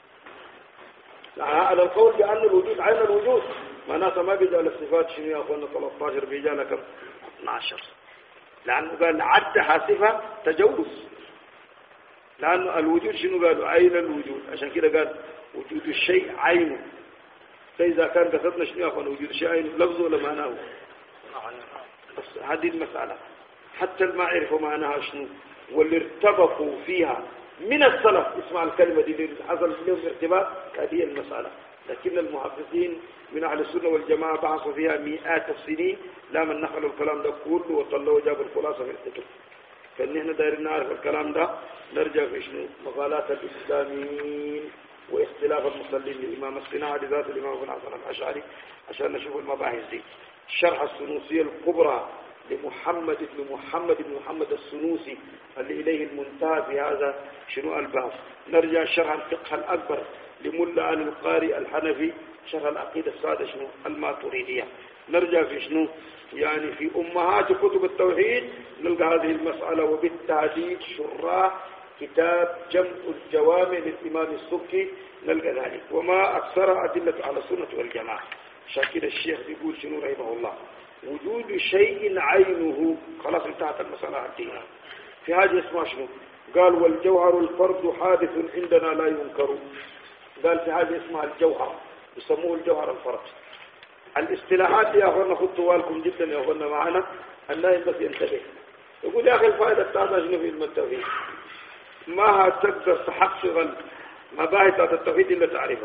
على القول بأن الوجود عين الوجود معناته ما بيجعل الصفات شنو يا أخوانا ثلاثة عشر بيجعل كم؟ اثنا عشر. لأنه قال عدها صفة تجوز، لأنه الوجود شنو قالوا؟ عين الوجود. عشان كده قال وجود الشيء عينه. فإذا كان قصدنا شنو يا أخوانا وجود الشيء عينه لفظه ولا معناه؟ بس هذه المسألة حتى ما عرفوا معناها شنو، واللي ارتبطوا فيها من السلف اسمع الكلمة دي حصل لهم ارتباط هذه المسألة. لكن المحدثين من أهل السنة والجماعة بحثوا فيها مئات السنين لا من نقلوا الكلام ده كله وطلعوا جابوا الخلاصة في الكتب. فإن دايرين نعرف الكلام ده نرجع في شنو مقالات الإسلاميين واختلاف المصلين للإمام الصناعة ذات الإمام ابن حسن الأشعري عشان نشوف المباحث دي. شرح السنوسية الكبرى لمحمد بن محمد بن محمد السنوسي اللي إليه المنتهى في هذا شنو الباب. نرجع شرح الفقه الأكبر لملا علي القاري الحنفي شرح العقيدة السادة شنو الماتريدية. نرجع في شنو يعني في أمهات كتب التوحيد نلقى هذه المسألة وبالتحديد شراح كتاب جمع الجوامع للإمام السبكي نلقى ذلك وما أكثر أدلة على السنة والجماعة. شاكر الشيخ بيقول شنو رحمه الله وجود شيء عينه خلاص انتهت المسألة الدينة في هذه اسمها شنو قال والجوهر الفرد حادث عندنا لا ينكر. قال في هذه اسمها الجوهر يسموه الجوهر الفرد. الاصطلاحات يا أخوانا خدتوا بالكم جدا يا أخوانا معنا النايم بس ينتبه يقول يا أخي الفائدة بتاعتها شنو في علم التوحيد ما تقدر تحقق المباحث بتاعت التوحيد إلا تعرفها.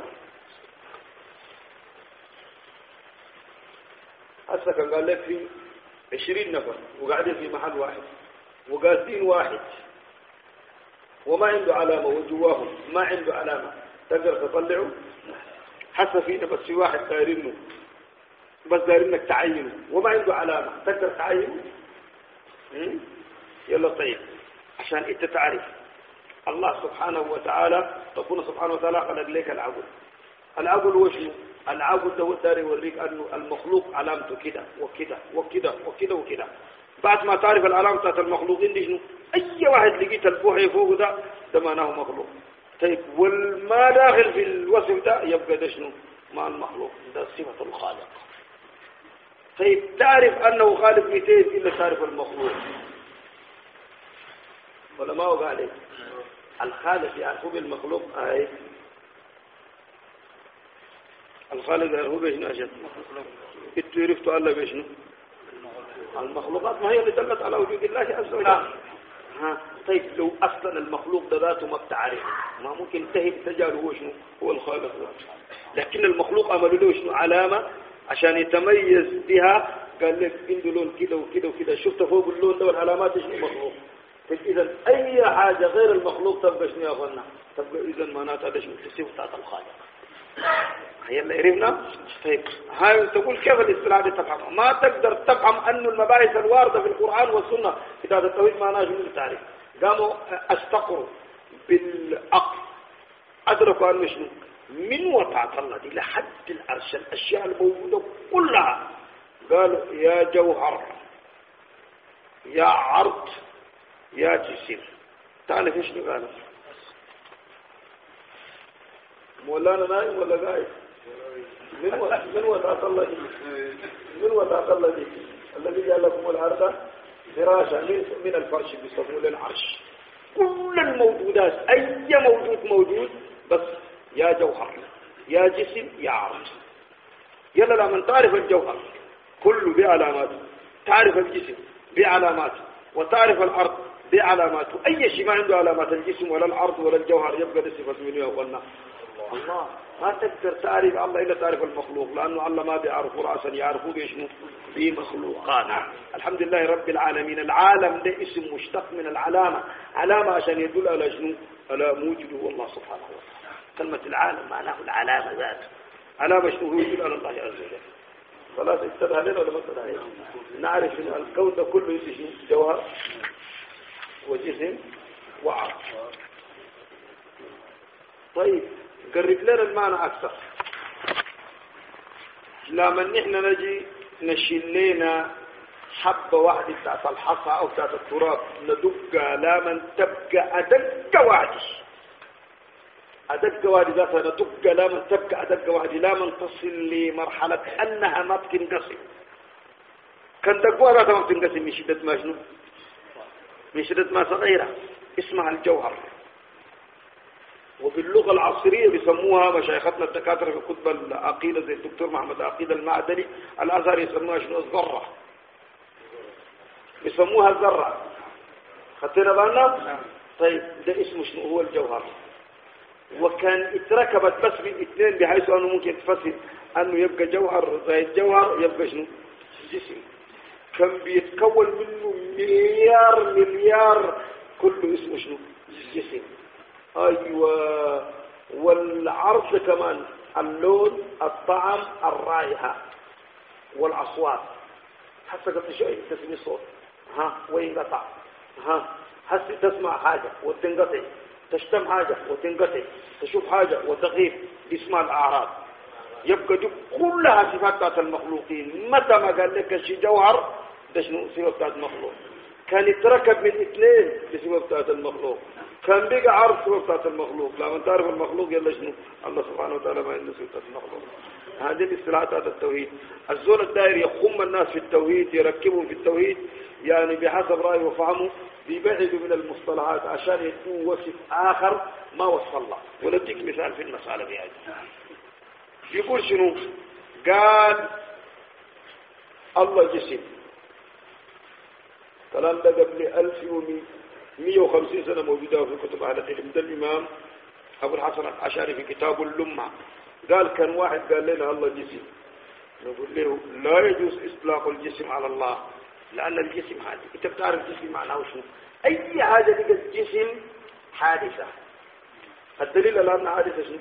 هسه كان قال لك في عشرين نفر وقاعدين في محل واحد وقاصدين واحد وما عنده علامة وجواهم ما عنده علامة تقدر تطلعه حسب فينا بس في واحد دايرينه بس دايرينك تعينه وما عنده علامة تقدر تعينه. يلا طيب عشان انت تعرف الله سبحانه وتعالى تكون سبحانه وتعالى خلق لك العقل. العقل وشنو العقل ده داري يوريك انه المخلوق علامته كده وكده وكده وكده وكده. بعد ما تعرف العلامه بتاعت المخلوقين دي شنو اي واحد لقيت البوحي فوق ده ده معناه مخلوق. طيب والما داخل في الوصف ده يبقى ده شنو مع المخلوق ده صفه الخالق. طيب تعرف انه خالق كيف الا تعرف المخلوق ولا ما هو قال الخالق يعرفه بالمخلوق. اي الخالق يعرفه بشنو أجل انتوا عرفتوا الله بشنو المخلوقات ما هي اللي دلت على وجود الله عز وجل. ها طيب لو اصلا المخلوق ده ذاته ما بتعرف ما ممكن ينتهي بتجاهله هو شنو هو الخالق ذاته. لكن المخلوق عملوا له شنو علامه عشان يتميز بها قال لك عنده لون كده وكده وكده شفت فوق اللون ده والعلامات شنو مخلوق. إذا أي حاجة غير المخلوق تبقى شنو يا أخوانا تبقى إذا معناتها هذا شنو الصفة بتاعت الخالق. هي اللي عرفنا. طيب هاي تقول كيف الاصطلاح دي تفهمها ما تقدر تفهم أنه المباحث الواردة في القرآن والسنة كتاب التوحيد معناها شنو التعريف. قاموا استقروا بالعقل أدركوا أنه شنو من وطاعة الله دي لحد العرش الأشياء الموجودة كلها قالوا يا جوهر يا عرض يا جسم. تعرف ايش قالوا مولانا نايم ولا قاعد من من وطاعة الله دي من وطاعة الله دي الذي جعل لكم الأرض فراشا من من الفرش بيسموه للعرش. كل الموجودات أي موجود موجود بس يا جوهر يا جسم يا عرض. يلا لما تعرف الجوهر كله بعلاماته تعرف الجسم بعلاماته وتعرف الأرض بعلاماته. أي شيء ما عنده علامات الجسم ولا الأرض ولا الجوهر يبقى ده صفة منه يا أخوانا. الله ما تقدر تعرف الله إلا تعرف المخلوق لأنه الله ما بيعرفه رأسا يعرفه بيشنو بمخلوقات. الحمد لله رب العالمين. العالم ده اسم مشتق من العلامة علامة عشان يدل على شنو على موجوده والله سبحانه وتعالى. كلمة العالم معناه العلامة ذاته علامة شنو هو يدل على الله عز وجل. خلاص اتبه لنا ولا ما اتبه لنا نعرف ان الكون ده كله يجي جوهر وجسم وعرض. طيب قرب لنا المعنى اكثر. لما نحن نجي نشيل لنا حبة واحدة بتاعت الحصى او بتاعت التراب ندق لما تبقى ادق واحدة أدق وادي ذاتها ندق لا من تبقى أدق وادي لا من تصل لمرحلة أنها ما بتنقسم. كان دقوا ذاتها ما بتنقسم من شدة ما شنو من شدة ما صغيرة اسمها الجوهر. وباللغة العصرية بيسموها مشايختنا الدكاترة في كتب العقيدة زي الدكتور محمد عقيدة المعدلي الأزهر يسموها شنو الذرة بيسموها الذرة. خدتنا بالنا. طيب ده اسمه شنو هو الجوهر. وكان اتركبت بس من اثنين بحيث انه ممكن تفسر انه يبقى جوهر زي الجوهر يبقى شنو جسم. كان بيتكون منه مليار مليار كله اسمه شنو؟ جسم. أيوة. والعرض كمان اللون الطعم الرائحة والأصوات. حتى قبل شوي تسمي صوت ها وينقطع ها حسي تسمع حاجة وتنقطع تشتم حاجة وتنقطع تشوف حاجة وتغيب باسمها الأعراض. يبقى دي كلها صفات بتاعت المخلوقين. متى ما قال لك شيء جوهر ده شنو صفة بتاعت المخلوق. كان يتركب من اثنين بصفة بتاعت المخلوق. كان بيجي عرض صفة بتاعت المخلوق. لما تعرف المخلوق يلا شنو الله سبحانه وتعالى ما عنده صفة المخلوق. هذه الاصطلاحات هذا التوحيد. الزول الدائر يخم الناس في التوحيد يركبهم في التوحيد يعني بحسب رأيه وفهمه بيبعدوا من المصطلحات عشان يكون وصف آخر ما وصف الله. ونديك مثال في المسألة بهذه. يقول شنو؟ قال الله جسم. كلام ده قبل ألف ومئة وخمسين سنة موجودة في كتب أهل العلم. ده الإمام أبو الحسن الأشعري في كتاب اللمعة قال كان واحد قال لنا الله جسم. نقول له لا يجوز إطلاق الجسم على الله لأن الجسم حادث. أنت بتعرف الجسم معناه شنو؟ أي حاجة تلقى الجسم حادثة. الدليل على أنها حادثة شنو؟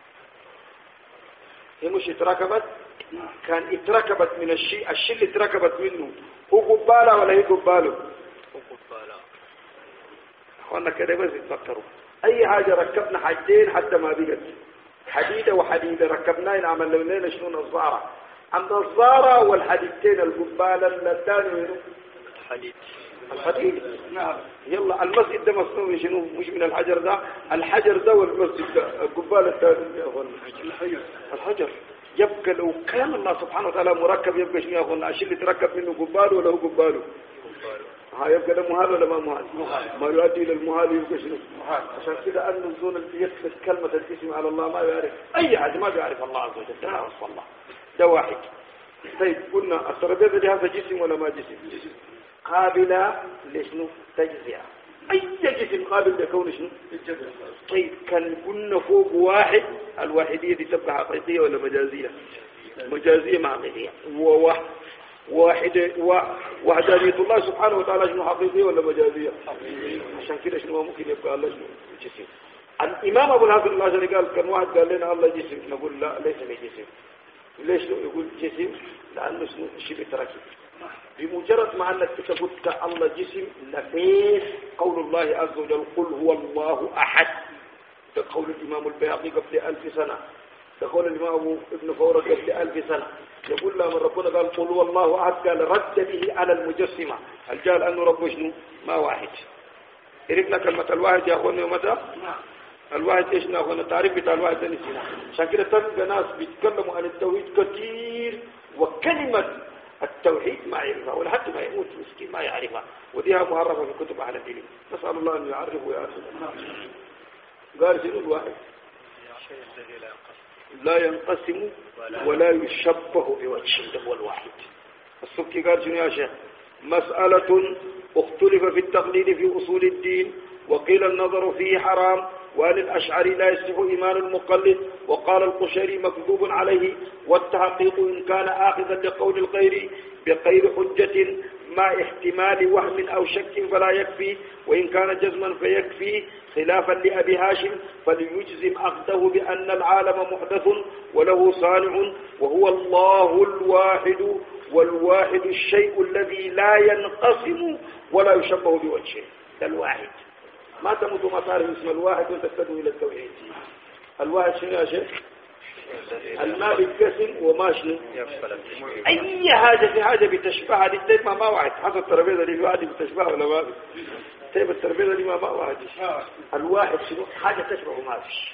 هي مش اتركبت. كان اتركبت من الشيء الشيء اللي اتركبت منه هو قبالة ولا هي قباله؟ هو قبالة. أخوانا كده بس يتفكروا. أي حاجة ركبنا حاجتين حتى ما بقت حديدة وحديدة ركبناها نعمل لنا شنو نظارة. النظارة والحديدتين القبالة اللتان الحديد الحديد. نعم. يلا المسجد ده مصنوع شنو؟ مش من الحجر ده. الحجر ده والمسجد ده القبالة الثانية يا أخوانا الحجر. الحجر يبقى لو كان الله سبحانه وتعالى مركب يبقى شنو يا أخوانا؟ الشيء اللي تركب منه قباله ولا هو قباله؟ ها يبقى ده مهال ولا ما مهال؟ ما يؤدي الى المهال يبقى شنو؟ عشان كده انه الزول اللي يكتب كلمه الاسم على الله ما يعرف اي حد ما بيعرف الله عز وجل. ده وصف الله. ده واحد. طيب قلنا الترابيزه دي هذا جسم ولا ما جسم؟ جسم قابله لشنو؟ تجزئه. اي جسم قابل لكون شنو؟ الجزء. طيب كان قلنا فوق واحد. الواحديه دي تبقى حقيقيه ولا مجازيه؟ مجازيه مع حقيقيه. وواحد واحد وحدانية الله سبحانه وتعالى شنو حقيقية ولا مجازية؟ عشان كده شنو ممكن يبقى الله شنو جسم. الإمام أبو الحسن الأشعري قال كان واحد قال لنا الله جسم. نقول لا ليس بجسم. ليش يقول جسم؟ لأنه شنو شيء بتركب. بمجرد ما أنك تقول الله جسم نفيس قول الله عز وجل قل هو الله أحد. ده قول الإمام البيهقي قبل ألف سنة. ده قول الإمام ابن فورة قبل ألف سنة. يقول لهم ربنا قال قل هو الله أحد قال رد به على المجسمة. هل قال أنه رب شنو؟ ما واحد. عرفنا كلمة الواحد يا أخواني ومتى؟ الواحد إيش نأخذنا التعريف بتاع الواحد ده نسينا. عشان كده تلقى ناس بيتكلموا عن التوحيد كثير وكلمة التوحيد ما يعرفها ولا حتى ما يموت مسكين ما يعرفها وديها معرفة في كتب أهل العلم. نسأل الله أن يعرف ويعرف. قال شنو الواحد؟ لا ينقسم ولا يشبه بوجه. ده هو الواحد. السبكي قال شنو يا شيخ؟ مسألة اختلف في التقليد في أصول الدين وقيل النظر فيه حرام وأن الأشعري لا يصح إيمان المقلد وقال القشيري مكذوب عليه والتحقيق إن كان آخذا لقول الغير بغير حجة مع احتمال وهم أو شك فلا يكفي وإن كان جزما فيكفي خلافا لأبي هاشم فليجزم أخذه بأن العالم محدث وله صانع وهو الله الواحد والواحد الشيء الذي لا ينقسم ولا يشبه بوجهه. ده الواحد. ما تموت ما تعرف اسم الواحد وانت تدعو إلى التوحيد. الواحد شنو يا شيخ؟ الماء بالقسم وما شنو؟ أي حاجة في حاجة بتشبهها دي طيب ما ما واحد. حتى الترابيزة دي في واحد بتشبهها ولا ما طيب الترابيزة دي ما ما واحد. الواحد شنو؟ حاجة تشبه ما فيش.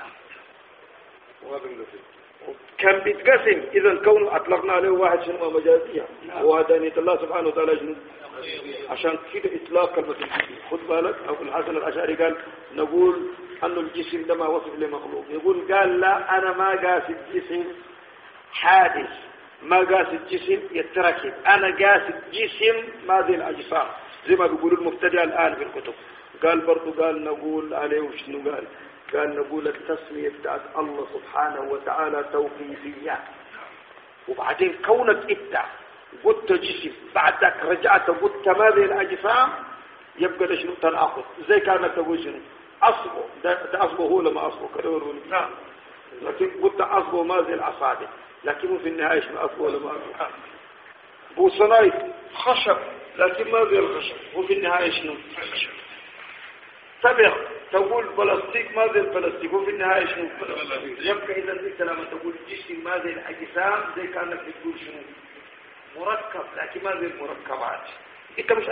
كان بيتقسم إذا كونه أطلقنا عليه واحد شنو مجازية وهدانية الله سبحانه وتعالى شنو عشان كده إطلاق كلمة الجسم. خد بالك أبو الحسن الأشعري قال نقول أنه الجسم ده ما وصف لمخلوق. يقول قال لا أنا ما قاسد جسم حادث ما قاسد جسم يتركب أنا قاسد جسم ما ذي الأجسام زي ما بيقولوا المبتدئ الآن في الكتب. قال برضو قال نقول عليه وشنو قال قال نقول التسمية بتاعت الله سبحانه وتعالى توقيفية وبعدين كونك إبتع قلت جسم بعدك رجعت قلت هذه الأجسام يبقى ده شنو تناقض زي كانت تقول شنو أصبه ده أصبه هو لما أصبه كدور نعم لكن قلت أصبه ما زي الأصابع لكن في النهاية شنو أصبه لما أصبه بوصناي خشب لكن ما زي الخشب وفي النهاية شنو تبع تقول بلاستيك ما زي البلاستيك وفي النهاية شنو يبقى إذا أنت لما تقول جسم ما زي الأجسام زي كانك تقول شنو مركب لكن ما زي المركبات انت مش